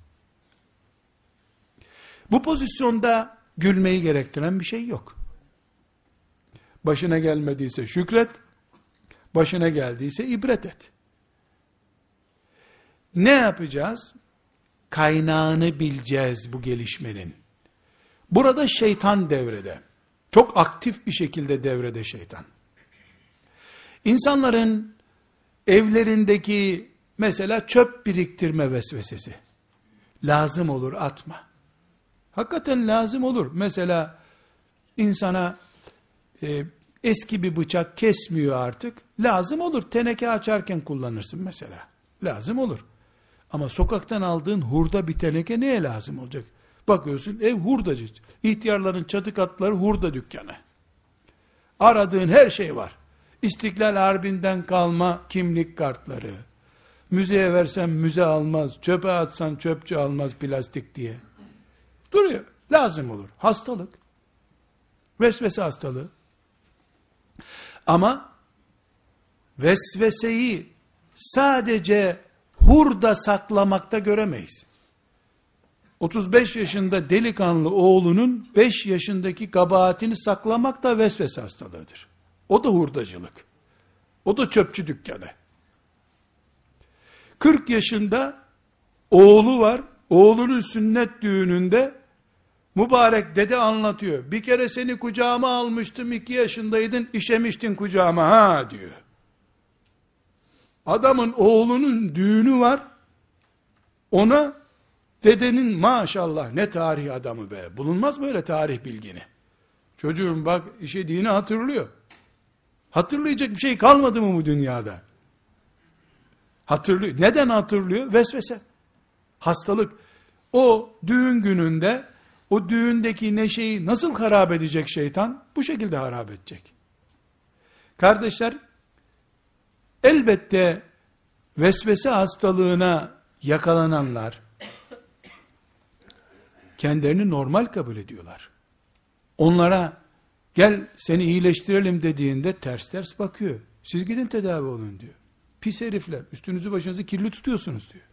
Bu pozisyonda gülmeyi gerektiren bir şey yok. Başına gelmediyse şükret, başına geldiyse ibret et. Ne yapacağız? Kaynağını bileceğiz bu gelişmenin. Burada şeytan devrede. Çok aktif bir şekilde devrede şeytan. İnsanların evlerindeki mesela çöp biriktirme vesvesesi. Lazım olur, atma. Hakikaten lazım olur. Mesela insana eski bir bıçak kesmiyor artık. Lazım olur. Teneke açarken kullanırsın mesela. Lazım olur. Ama sokaktan aldığın hurda bir teneke neye lazım olacak? Bakıyorsun ev hurdacı. İhtiyarların çatı katları hurda dükkanı. Aradığın her şey var. İstiklal Harbi'nden kalma kimlik kartları. Müzeye versen müze almaz. Çöpe atsan çöpçü almaz plastik diye. Duruyor. Lazım olur. Hastalık. Vesvese hastalığı. Ama vesveseyi sadece hurda saklamakta göremeyiz. 35 yaşında delikanlı oğlunun 5 yaşındaki kabahatini saklamak da vesvese hastalığıdır. O da hurdacılık. O da çöpçü dükkanı. 40 yaşında oğlu var. Oğlunun sünnet düğününde mübarek dede anlatıyor. Bir kere seni kucağıma almıştım, 2 yaşındaydın, işemiştin kucağıma ha diyor. Adamın oğlunun düğünü var. Ona dedenin maşallah ne tarih adamı be. Bulunmaz böyle tarih bilgini. Çocuğum bak işediğini hatırlıyor. Hatırlayacak bir şey kalmadı mı bu dünyada? Hatırlıyor. Neden hatırlıyor? Vesvese. Hastalık. O düğün gününde o düğündeki neşeyi nasıl harap edecek şeytan? Bu şekilde harap edecek. Kardeşler, elbette vesvese hastalığına yakalananlar kendilerini normal kabul ediyorlar. Onlara gel seni iyileştirelim dediğinde ters ters bakıyor. Siz gidin tedavi olun diyor. Pis herifler, üstünüzü başınızı kirli tutuyorsunuz diyor.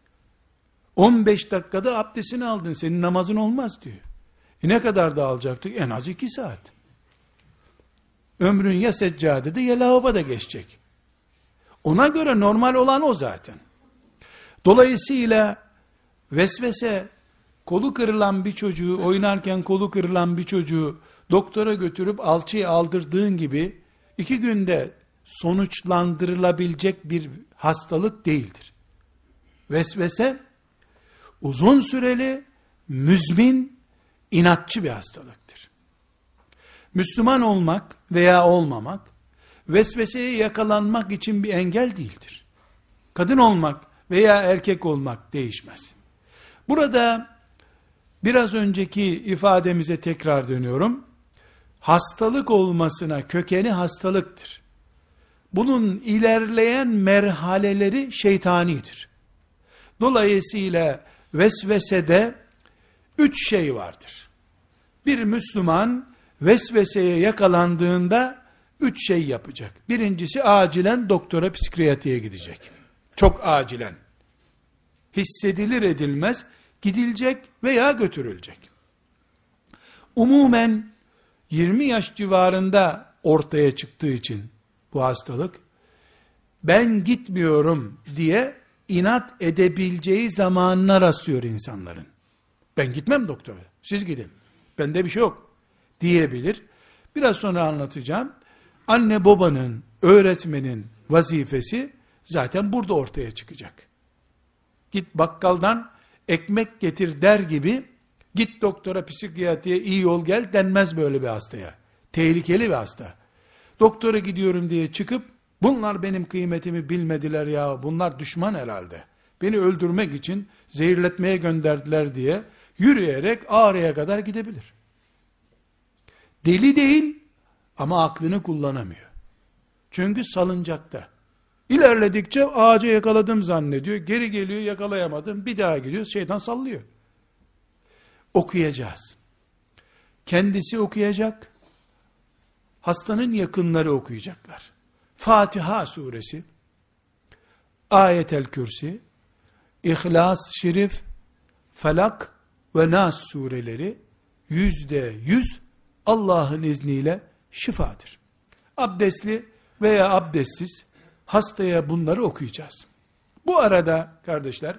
15 dakikada abdestini aldın, senin namazın olmaz diyor. Ne kadar da alacaktık? En az 2 saat. Ömrün ya seccadede ya lavaboda geçecek. Ona göre normal olan o zaten. Dolayısıyla vesvese, kolu kırılan bir çocuğu, oynarken kolu kırılan bir çocuğu doktora götürüp alçıyı aldırdığın gibi 2 günde sonuçlandırılabilecek bir hastalık değildir. Vesvese uzun süreli, müzmin, inatçı bir hastalıktır. Müslüman olmak veya olmamak, vesveseye yakalanmak için bir engel değildir. Kadın olmak veya erkek olmak değişmez. Burada biraz önceki ifademize tekrar dönüyorum. Hastalık olmasına kökeni hastalıktır. Bunun ilerleyen merhaleleri şeytanidir. Dolayısıyla vesvesede 3 şey vardır. Bir Müslüman vesveseye yakalandığında 3 şey yapacak. Birincisi acilen doktora, psikiyatriye gidecek. Çok acilen. Hissedilir edilmez gidilecek veya götürülecek. Umumen 20 yaş civarında ortaya çıktığı için bu hastalık, ben gitmiyorum diye inat edebileceği zamanına rastlıyor insanların. Ben gitmem doktora, siz gidin, bende bir şey yok diyebilir. Biraz sonra anlatacağım. Anne babanın, öğretmenin vazifesi zaten burada ortaya çıkacak. Git bakkaldan ekmek getir der gibi, git doktora, psikiyatriye, iyi ol gel denmez böyle bir hastaya. Tehlikeli bir hasta. Doktora gidiyorum diye çıkıp, bunlar benim kıymetimi bilmediler ya, bunlar düşman herhalde. Beni öldürmek için zehirletmeye gönderdiler diye, yürüyerek Ağrı'ya kadar gidebilir. Deli değil ama aklını kullanamıyor. Çünkü salıncakta. İlerledikçe ağaca yakaladım zannediyor. Geri geliyor, yakalayamadım. Bir daha gidiyor, şeytan sallıyor. Okuyacağız. Kendisi okuyacak. Hastanın yakınları okuyacaklar. Fatiha suresi, Ayetel Kürsi, İhlas-ı Şerif, Felak ve Nas sureleri %100 Allah'ın izniyle şifadır. Abdestli veya abdestsiz hastaya bunları okuyacağız. Bu arada kardeşler,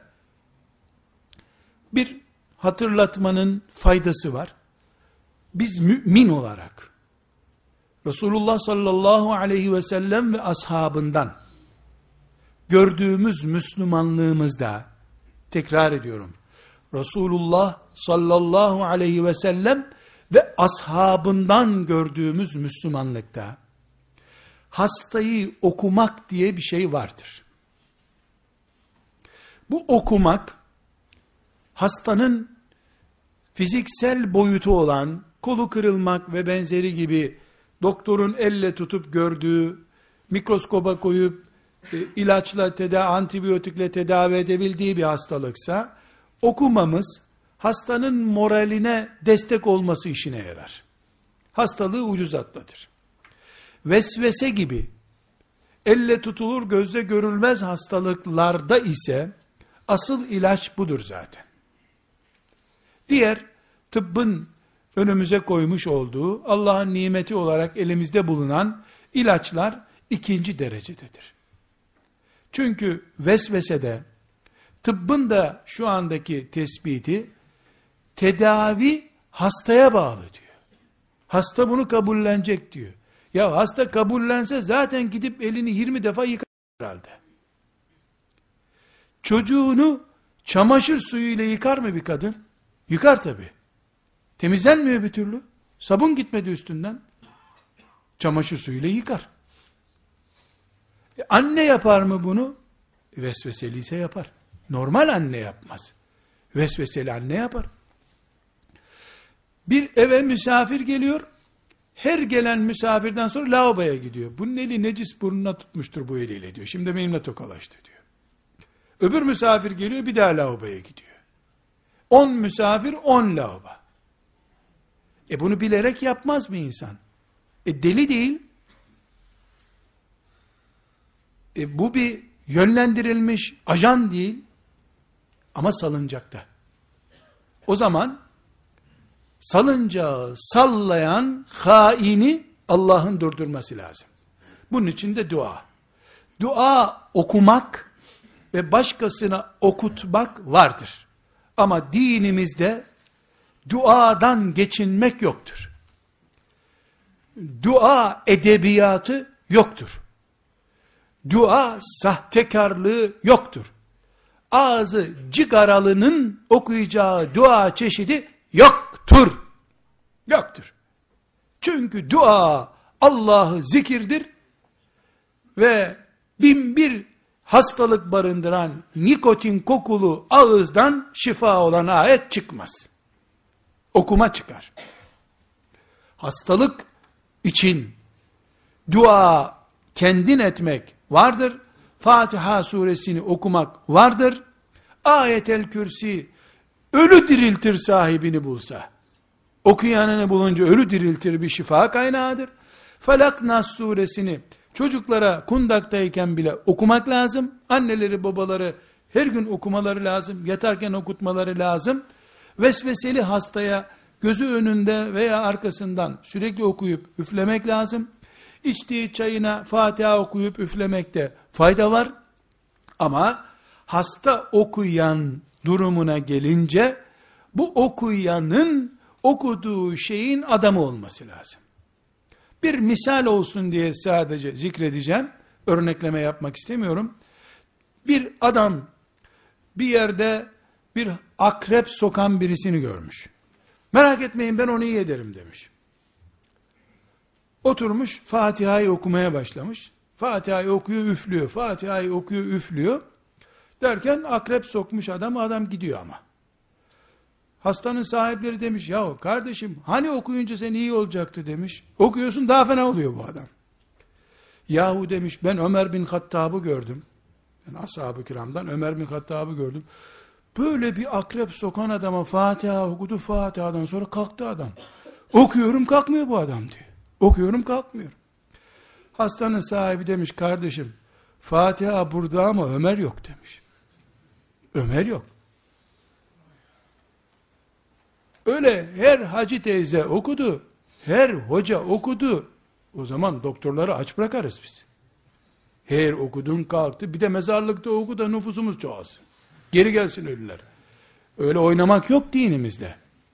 bir hatırlatmanın faydası var. Biz mümin olarak Resulullah sallallahu aleyhi ve sellem ve ashabından gördüğümüz Müslümanlığımızda, tekrar ediyorum, Resulullah sallallahu aleyhi ve sellem ve ashabından gördüğümüz Müslümanlıkta hastayı okumak diye bir şey vardır. Bu okumak, hastanın fiziksel boyutu olan kolu kırılmak ve benzeri gibi doktorun elle tutup gördüğü, mikroskoba koyup ilaçla, antibiyotikle tedavi edebildiği bir hastalıksa, okumamız hastanın moraline destek olması işine yarar. Hastalığı ucuz atlatır. Vesvese gibi elle tutulur gözle görülmez hastalıklarda ise asıl ilaç budur zaten. Diğer tıbbın önümüze koymuş olduğu Allah'ın nimeti olarak elimizde bulunan ilaçlar ikinci derecededir. Çünkü vesvesede tıbbın da şu andaki tespiti tedavi hastaya bağlı diyor. Hasta bunu kabullenecek diyor. Ya hasta kabullense zaten gidip elini 20 defa yıkar herhalde. Çocuğunu çamaşır suyuyla yıkar mı bir kadın? Yıkar tabi. Temizlenmiyor bir türlü. Sabun gitmedi üstünden. Çamaşır suyuyla yıkar. Anne yapar mı bunu? Vesveseliyse yapar. Normal anne yapmaz. Vesveseli anne yapar. Bir eve misafir geliyor. Her gelen misafirden sonra lavaboya gidiyor. Bunun eli necis burnuna tutmuştur bu eliyle diyor. Şimdi benimle tokalaştı diyor. Öbür misafir geliyor bir daha lavaboya gidiyor. 10 misafir 10 lavabo. Bunu bilerek yapmaz mı insan? Deli değil. Bu bir yönlendirilmiş ajan değil. Ama salıncakta. O zaman salıncağı sallayan haini Allah'ın durdurması lazım. Bunun için de dua. Dua okumak ve başkasına okutmak vardır. Ama dinimizde duadan geçinmek yoktur. Dua edebiyatı yoktur. Dua sahtekarlığı yoktur. Ağzı cigaralının okuyacağı dua çeşidi yoktur. Yoktur. Çünkü dua Allah'ı zikirdir ve 1001 hastalık barındıran nikotin kokulu ağızdan şifa olan ayet çıkmaz. Okuma çıkar. Hastalık için dua kendin etmek vardır. Fatiha suresini okumak vardır. Ayetel Kürsi ölü diriltir sahibini bulsa. Okuyanını bulunca ölü diriltir, bir şifa kaynağıdır. Felak Nas suresini çocuklara kundaktayken bile okumak lazım. Anneleri babaları her gün okumaları lazım. Yatarken okutmaları lazım. Vesveseli hastaya gözü önünde veya arkasından sürekli okuyup üflemek lazım. İçtiği çayına Fatiha okuyup üflemekte fayda var. Ama hasta okuyan durumuna gelince bu okuyanın okuduğu şeyin adamı olması lazım. Bir misal olsun diye sadece zikredeceğim. Örnekleme yapmak istemiyorum. Bir adam bir yerde bir akrep sokan birisini görmüş. Merak etmeyin ben onu iyi ederim demiş. Oturmuş Fatiha'yı okumaya başlamış. Fatiha'yı okuyor üflüyor. Fatiha'yı okuyor üflüyor. Derken akrep sokmuş adam gidiyor ama. Hastanın sahipleri demiş, yahu kardeşim hani okuyunca sen iyi olacaktı demiş. Okuyorsun daha fena oluyor bu adam. Yahu demiş, ben Ömer bin Hattab'ı gördüm. Yani ashab-ı kiramdan Ömer bin Hattab'ı gördüm. Böyle bir akrep sokan adama Fatiha okudu, Fatiha'dan sonra kalktı adam. Okuyorum kalkmıyor bu adam diyor. Okuyorum kalkmıyor. Hastanın sahibi demiş, kardeşim Fatiha burada ama Ömer yok demiş. Ömer yok. Öyle her hacı teyze okudu, her hoca okudu. O zaman doktorları aç bırakarız biz. Her okudun kalktı, bir de mezarlıkta oku da nüfusumuz çoğalsın. Geri gelsin ölüler. Öyle oynamak yok dinimizde.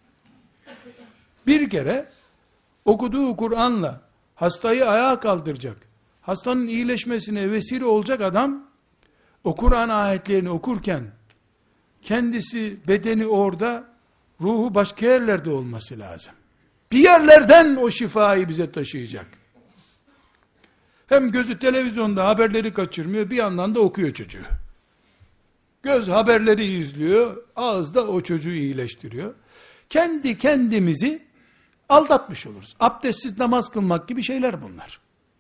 Bir kere okuduğu Kur'an'la hastayı ayağa kaldıracak, hastanın iyileşmesine vesile olacak adam, o Kur'an ayetlerini okurken, kendisi, bedeni orada, ruhu başka yerlerde olması lazım. Bir yerlerden o şifayı bize taşıyacak. Hem gözü televizyonda haberleri kaçırmıyor, bir yandan da okuyor çocuğu. Göz haberleri izliyor, ağız da o çocuğu iyileştiriyor. Kendi kendimizi aldatmış oluruz. Abdestsiz namaz kılmak gibi şeyler bunlar.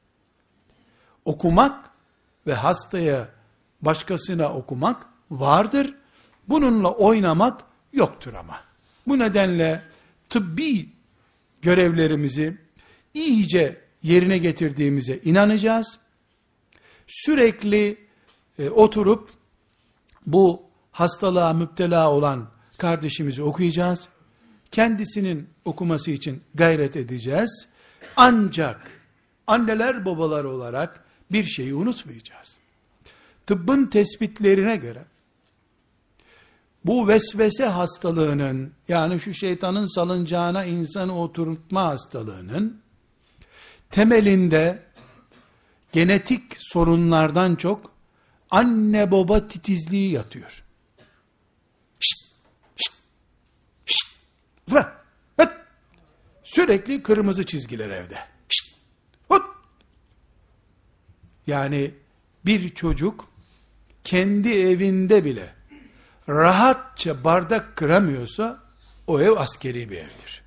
Okumak ve hastaya, başkasına okumak vardır. Bununla oynamak yoktur ama. Bu nedenle tıbbi görevlerimizi iyice yerine getirdiğimize inanacağız. Sürekli oturup bu hastalığa müptela olan kardeşimizi okuyacağız. Kendisinin okuması için gayret edeceğiz. Ancak anneler babalar olarak bir şeyi unutmayacağız. Tıbbın tespitlerine göre bu vesvese hastalığının, yani şu şeytanın salıncağına insanı oturtma hastalığının temelinde genetik sorunlardan çok anne baba titizliği yatıyor. Şşt, şşt, şşt, sürekli kırmızı çizgiler evde. Şşt, hut. Yani bir çocuk kendi evinde bile rahatça bardak kıramıyorsa o ev askeri bir evdir.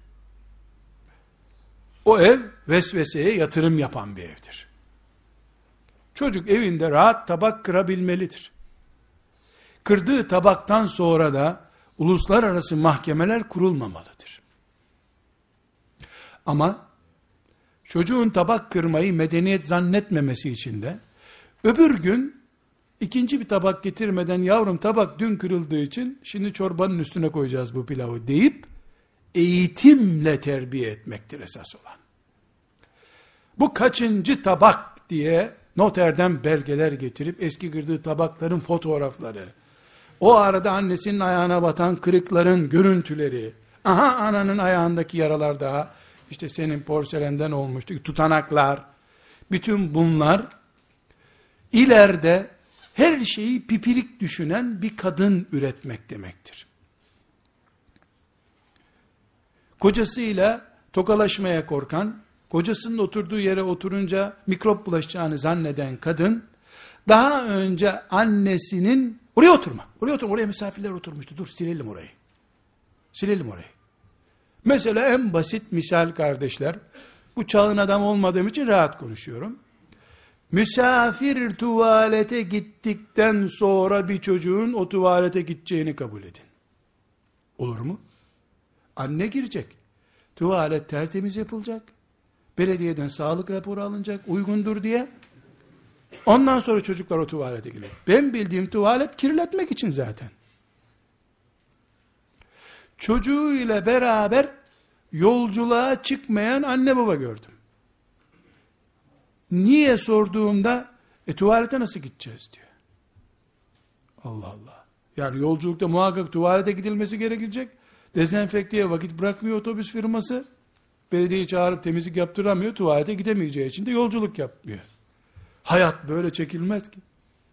O ev vesveseye yatırım yapan bir evdir. Çocuk evinde rahat tabak kırabilmelidir. Kırdığı tabaktan sonra da uluslararası mahkemeler kurulmamalıdır. Ama çocuğun tabak kırmayı medeniyet zannetmemesi için de öbür gün ikinci bir tabak getirmeden, yavrum tabak dün kırıldığı için şimdi çorbanın üstüne koyacağız bu pilavı deyip eğitimle terbiye etmektir esas olan. Bu kaçıncı tabak diye noterden belgeler getirip eski kırdığı tabakların fotoğrafları, o arada annesinin ayağına batan kırıkların görüntüleri, aha ananın ayağındaki yaralar daha, işte senin porselenden olmuştu, tutanaklar, bütün bunlar ileride her şeyi pipirik düşünen bir kadın üretmek demektir. Kocasıyla tokalaşmaya korkan, kocasının oturduğu yere oturunca mikrop bulaşacağını zanneden kadın, daha önce annesinin, oraya oturma, oraya misafirler oturmuştu, dur silelim orayı. Silelim orayı. Mesela en basit misal kardeşler, bu çağın adam olmadığım için rahat konuşuyorum. Misafir tuvalete gittikten sonra bir çocuğun o tuvalete gideceğini kabul edin. Olur mu? Anne girecek. Tuvalet tertemiz yapılacak. Belediyeden sağlık raporu alınacak, uygundur diye. Ondan sonra çocuklar o tuvalete girecek. Ben bildiğim tuvalet kirletmek için zaten. Çocuğuyla beraber yolculuğa çıkmayan anne baba gördüm. Niye sorduğumda, tuvalete nasıl gideceğiz diyor. Allah Allah. Yani yolculukta muhakkak tuvalete gidilmesi gerekecek. Dezenfekteye vakit bırakmıyor otobüs firması. Belediyeyi çağırıp temizlik yaptıramıyor. Tuvalete gidemeyeceği için de yolculuk yapmıyor. Hayat böyle çekilmez ki.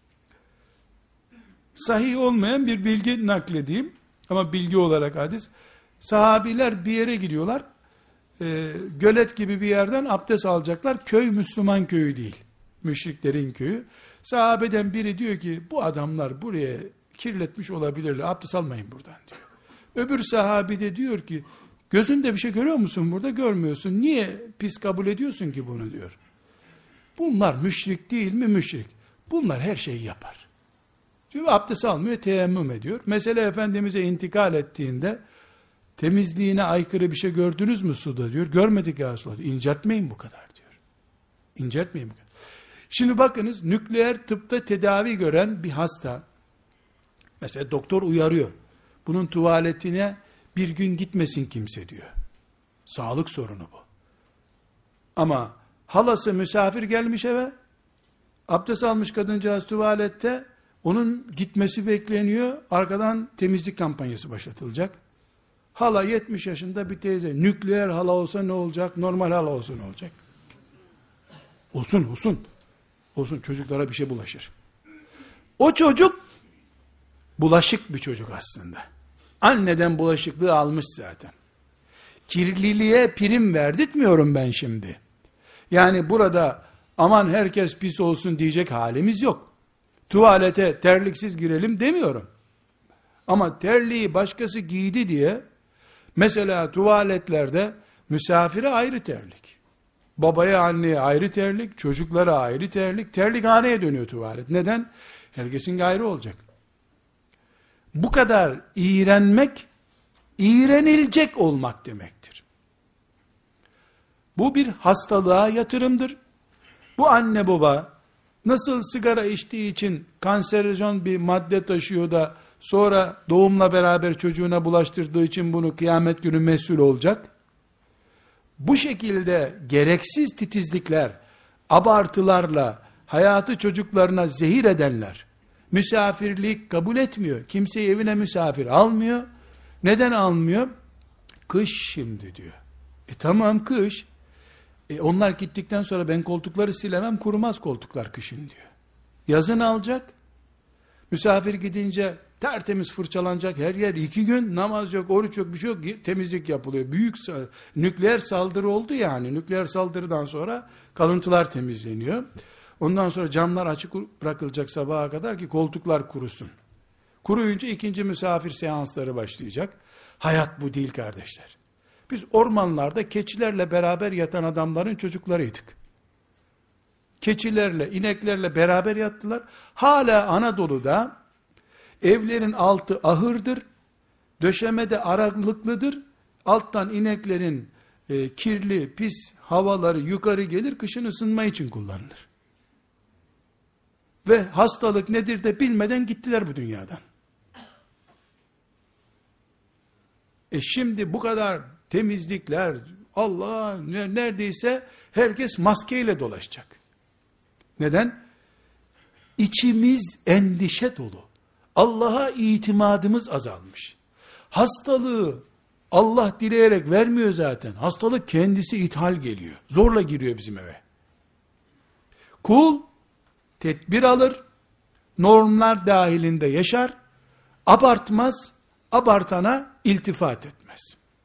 Sahih olmayan bir bilgi nakledeyim. Ama bilgi olarak hadis. Sahabiler bir yere gidiyorlar. Gölet gibi bir yerden abdest alacaklar. Köy Müslüman köyü değil. Müşriklerin köyü. Sahabeden biri diyor ki, bu adamlar buraya kirletmiş olabilirler. Abdest almayın buradan diyor. Öbür sahabi de diyor ki, gözünde bir şey görüyor musun burada? Görmüyorsun. Niye pis kabul ediyorsun ki bunu diyor. Bunlar müşrik değil mi? Müşrik. Bunlar her şeyi yapar. Çünkü abdest almıyor, teyemmüm ediyor. Mesele Efendimiz'e intikal ettiğinde, temizliğine aykırı bir şey gördünüz mü suda diyor. Görmedik ya Resulallah. İnceltmeyin bu kadar diyor. İnceltmeyin bu kadar. Şimdi bakınız, nükleer tıpta tedavi gören bir hasta, mesela doktor uyarıyor. Bunun tuvaletine bir gün gitmesin kimse diyor. Sağlık sorunu bu. Ama halası misafir gelmiş eve, abdest almış kadıncağız tuvalette, onun gitmesi bekleniyor, arkadan temizlik kampanyası başlatılacak. Hala 70 yaşında bir teyze, nükleer hala olsa ne olacak, normal hala olsa ne olacak? Olsun, çocuklara bir şey bulaşır. O çocuk, bulaşık bir çocuk aslında. Anneden bulaşıklığı almış zaten. Kirliliğe prim verdirtmiyorum ben şimdi. Yani burada aman herkes pis olsun diyecek halimiz yok. Tuvalete terliksiz girelim demiyorum. Ama terliği başkası giydi diye, mesela tuvaletlerde misafire ayrı terlik, babaya anneye ayrı terlik, çocuklara ayrı terlik, terlikhaneye dönüyor tuvalet. Neden? Herkesin ayrı olacak. Bu kadar iğrenmek, iğrenilecek olmak demektir. Bu bir hastalığa yatırımdır. Bu anne baba, nasıl sigara içtiği için kanserojen bir madde taşıyor da, sonra doğumla beraber çocuğuna bulaştırdığı için bunu kıyamet günü mesul olacak. Bu şekilde gereksiz titizlikler, abartılarla hayatı çocuklarına zehir edenler, misafirlik kabul etmiyor. Kimseyi evine misafir almıyor. Neden almıyor? Kış şimdi diyor. Tamam kış. Onlar gittikten sonra ben koltukları silemem, kurumaz koltuklar kışın diyor. Yazın alacak. Misafir gidince tertemiz fırçalanacak her yer, 2 gün namaz yok, oruç yok, bir şey yok, temizlik yapılıyor. Büyük nükleer saldırı oldu yani. Nükleer saldırıdan sonra kalıntılar temizleniyor. Ondan sonra camlar açık bırakılacak sabaha kadar ki koltuklar kurusun. Kuruyunca ikinci misafir seansları başlayacak. Hayat bu değil kardeşler. Biz ormanlarda keçilerle beraber yatan adamların çocuklarıydık. Keçilerle, ineklerle beraber yattılar. Hala Anadolu'da evlerin altı ahırdır, döşemede aralıklıdır, alttan ineklerin kirli, pis havaları yukarı gelir, kışın ısınma için kullanılır. Ve hastalık nedir de bilmeden gittiler bu dünyadan. Şimdi bu kadar temizlikler, Allah neredeyse herkes maskeyle dolaşacak. Neden? İçimiz endişe dolu. Allah'a itimadımız azalmış. Hastalığı Allah dileyerek vermiyor zaten. Hastalık kendisi ithal geliyor. Zorla giriyor bizim eve. Kul tedbir alır, normlar dahilinde yaşar, abartmaz, abartana iltifat etmez.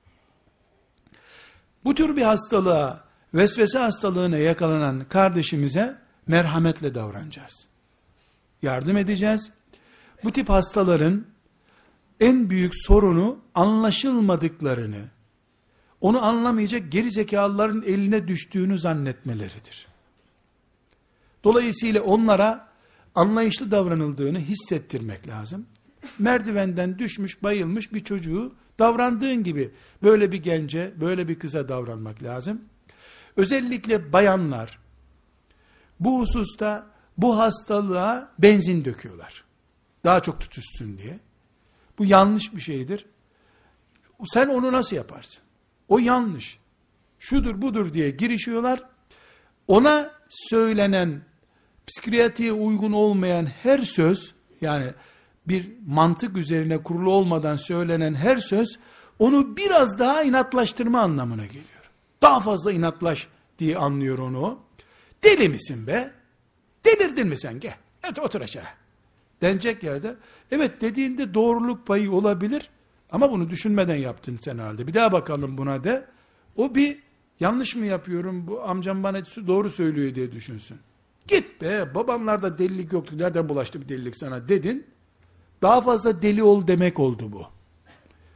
Bu tür bir hastalığa, vesvese hastalığına yakalanan kardeşimize merhametle davranacağız. Yardım edeceğiz. Bu tip hastaların en büyük sorunu anlaşılmadıklarını, onu anlamayacak geri zekalıların eline düştüğünü zannetmeleridir. Dolayısıyla onlara anlayışlı davranıldığını hissettirmek lazım. Merdivenden düşmüş, bayılmış bir çocuğu davrandığın gibi böyle bir gence, böyle bir kıza davranmak lazım. Özellikle bayanlar bu hususta bu hastalığa benzin döküyorlar. Daha çok tutuşsun diye. Bu yanlış bir şeydir. Sen onu nasıl yaparsın? O yanlış. Şudur budur diye girişiyorlar. Ona söylenen, psikiyatriye uygun olmayan her söz, yani bir mantık üzerine kurulu olmadan söylenen her söz, onu biraz daha inatlaştırma anlamına geliyor. Daha fazla inatlaş diye anlıyor onu. Deli misin be? Delirdin mi sen? Gel. Otur aşağı. Denecek yerde, evet dediğinde doğruluk payı olabilir, ama bunu düşünmeden yaptın sen herhalde. Bir daha bakalım buna de. O bir yanlış mı yapıyorum, bu amcam bana doğru söylüyor diye düşünsün. Git be, babanlarda delilik yoktu, nereden bulaştı bir delilik sana dedin. Daha fazla deli ol demek oldu bu.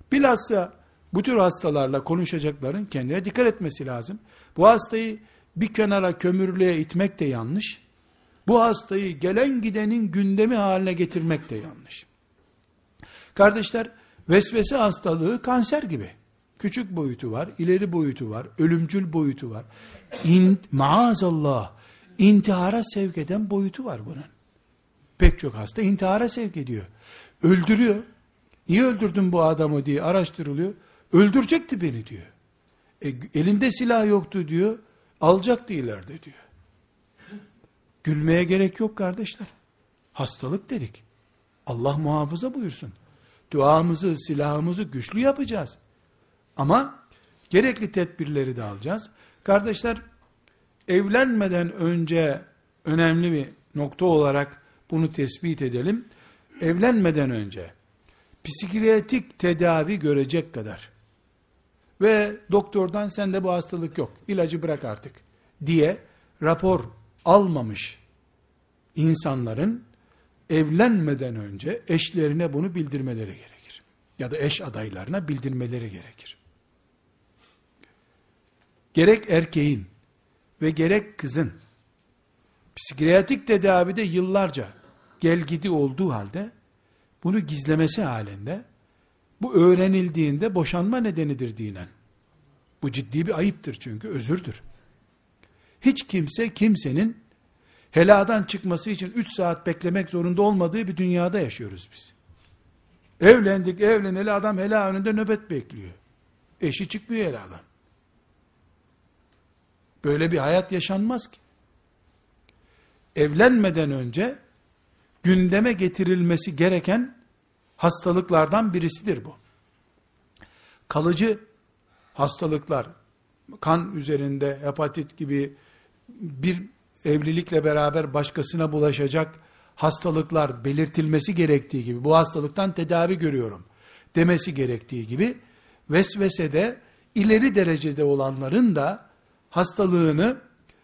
Bilhassa bu tür hastalarla konuşacakların kendine dikkat etmesi lazım. Bu hastayı bir kenara kömürlüğe itmek de yanlış. Bu hastayı gelen gidenin gündemi haline getirmek de yanlış. Kardeşler, vesvese hastalığı kanser gibi. Küçük boyutu var, ileri boyutu var, ölümcül boyutu var. Maazallah, intihara sevk eden boyutu var bunun. Pek çok hasta intihara sevk ediyor. Öldürüyor. Niye öldürdün bu adamı diye araştırılıyor. Öldürecekti beni diyor. Elinde silah yoktu diyor. Alacaktı ileride diyor. Gülmeye gerek yok kardeşler. Hastalık dedik. Allah muhafaza buyursun. Duamızı, silahımızı güçlü yapacağız. Ama gerekli tedbirleri de alacağız. Kardeşler, evlenmeden önce önemli bir nokta olarak bunu tespit edelim. Evlenmeden önce psikiyatrik tedavi görecek kadar ve doktordan sende bu hastalık yok, ilacı bırak artık diye rapor almamış insanların evlenmeden önce eşlerine bunu bildirmeleri gerekir. Ya da eş adaylarına bildirmeleri gerekir. Gerek erkeğin ve gerek kızın psikiyatrik tedavide yıllarca gelgidi olduğu halde bunu gizlemesi halinde, bu öğrenildiğinde boşanma nedenidir dinen. Bu ciddi bir ayıptır çünkü, özürdür. Hiç kimse kimsenin heladan çıkması için 3 saat beklemek zorunda olmadığı bir dünyada yaşıyoruz biz. Evlendik, evleneli adam hela önünde nöbet bekliyor. Eşi çıkmıyor heladan. Böyle bir hayat yaşanmaz ki. Evlenmeden önce gündeme getirilmesi gereken hastalıklardan birisidir bu. Kalıcı hastalıklar, kan üzerinde hepatit gibi bir evlilikle beraber başkasına bulaşacak hastalıklar belirtilmesi gerektiği gibi, bu hastalıktan tedavi görüyorum demesi gerektiği gibi, vesvesede ileri derecede olanların da hastalığını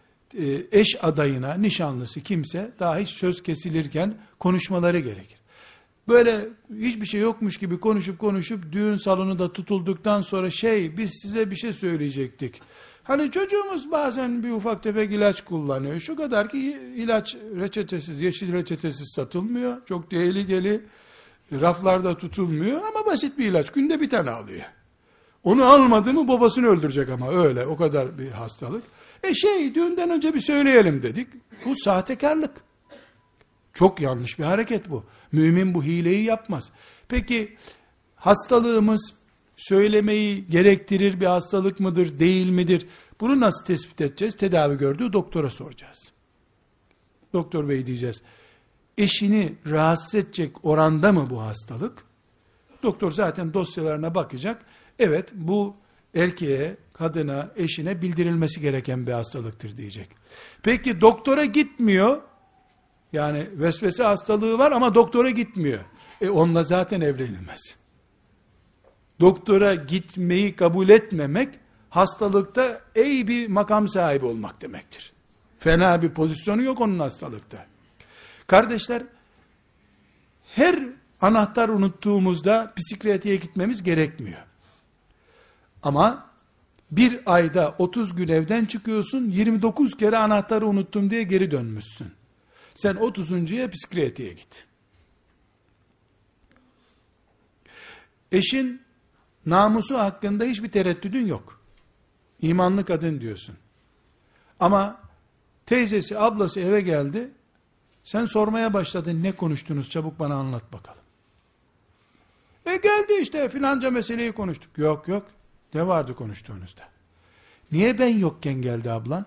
eş adayına, nişanlısı kimse daha hiç söz kesilirken konuşmaları gerekir. Böyle hiçbir şey yokmuş gibi konuşup düğün salonunda tutulduktan sonra biz size bir şey söyleyecektik. Hani çocuğumuz bazen bir ufak tefek ilaç kullanıyor. Şu kadar ki ilaç reçetesiz, yeşil reçetesiz satılmıyor. Çok tehlikeli, raflarda tutulmuyor ama basit bir ilaç. Günde bir tane alıyor. Onu almadı mı babasını öldürecek ama öyle, o kadar bir hastalık. Düğünden önce bir söyleyelim dedik. Bu sahtekarlık. Çok yanlış bir hareket bu. Mümin bu hileyi yapmaz. Peki hastalığımız söylemeyi gerektirir bir hastalık mıdır, değil midir? Bunu nasıl tespit edeceğiz? Tedavi gördüğü doktora soracağız. Doktor bey diyeceğiz, eşini rahatsız edecek oranda mı bu hastalık? Doktor zaten dosyalarına bakacak. Evet, bu erkeğe, kadına, eşine bildirilmesi gereken bir hastalıktır diyecek. Peki doktora gitmiyor. Yani vesvese hastalığı var ama doktora gitmiyor. Onunla zaten evlenilmez. Doktora gitmeyi kabul etmemek, hastalıkta bir makam sahibi olmak demektir. Fena bir pozisyonu yok onun hastalıkta. Kardeşler, her anahtar unuttuğumuzda psikiyatriye gitmemiz gerekmiyor. Ama bir ayda 30 gün evden çıkıyorsun, 29 kere anahtarı unuttum diye geri dönmüşsün. Sen 30'uncuya psikiyatriye git. Eşin namusu hakkında hiçbir tereddüdün yok. İmanlı kadın diyorsun. Ama teyzesi, ablası eve geldi. Sen sormaya başladın, ne konuştunuz, çabuk bana anlat bakalım. Geldi işte filanca meseleyi konuştuk. Yok. Ne vardı konuştuğunuzda? Niye ben yokken geldi ablan?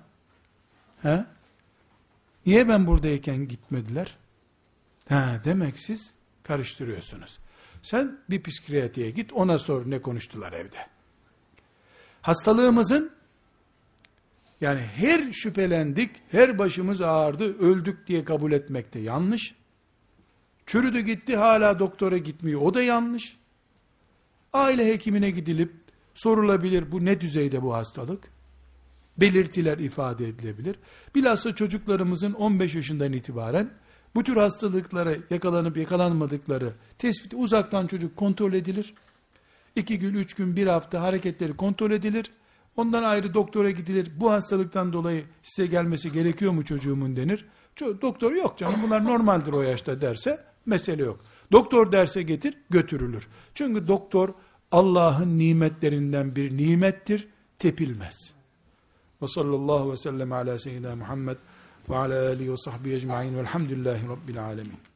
Niye ben buradayken gitmediler? Demek siz karıştırıyorsunuz. Sen bir psikiyatriye git, ona sor ne konuştular evde. Hastalığımızın, yani her şüphelendik, her başımız ağrıdı, öldük diye kabul etmek de yanlış. Çürüdü gitti, hala doktora gitmiyor, o da yanlış. Aile hekimine gidilip sorulabilir, bu ne düzeyde bu hastalık? Belirtiler ifade edilebilir. Bilhassa çocuklarımızın 15 yaşından itibaren bu tür hastalıklara yakalanıp yakalanmadıkları tespiti, uzaktan çocuk kontrol edilir. 2 gün, 3 gün, 1 hafta hareketleri kontrol edilir. Ondan ayrı doktora gidilir. Bu hastalıktan dolayı size gelmesi gerekiyor mu çocuğumun denir. Doktor yok canım bunlar normaldir o yaşta derse mesele yok. Doktor derse getir götürülür. Çünkü doktor Allah'ın nimetlerinden bir nimettir, tepilmez. Ve sallallahu ve sellem ala seyyidina Muhammed ve ala alihi ve sahbihi ecma'in velhamdülillahi rabbil alemin.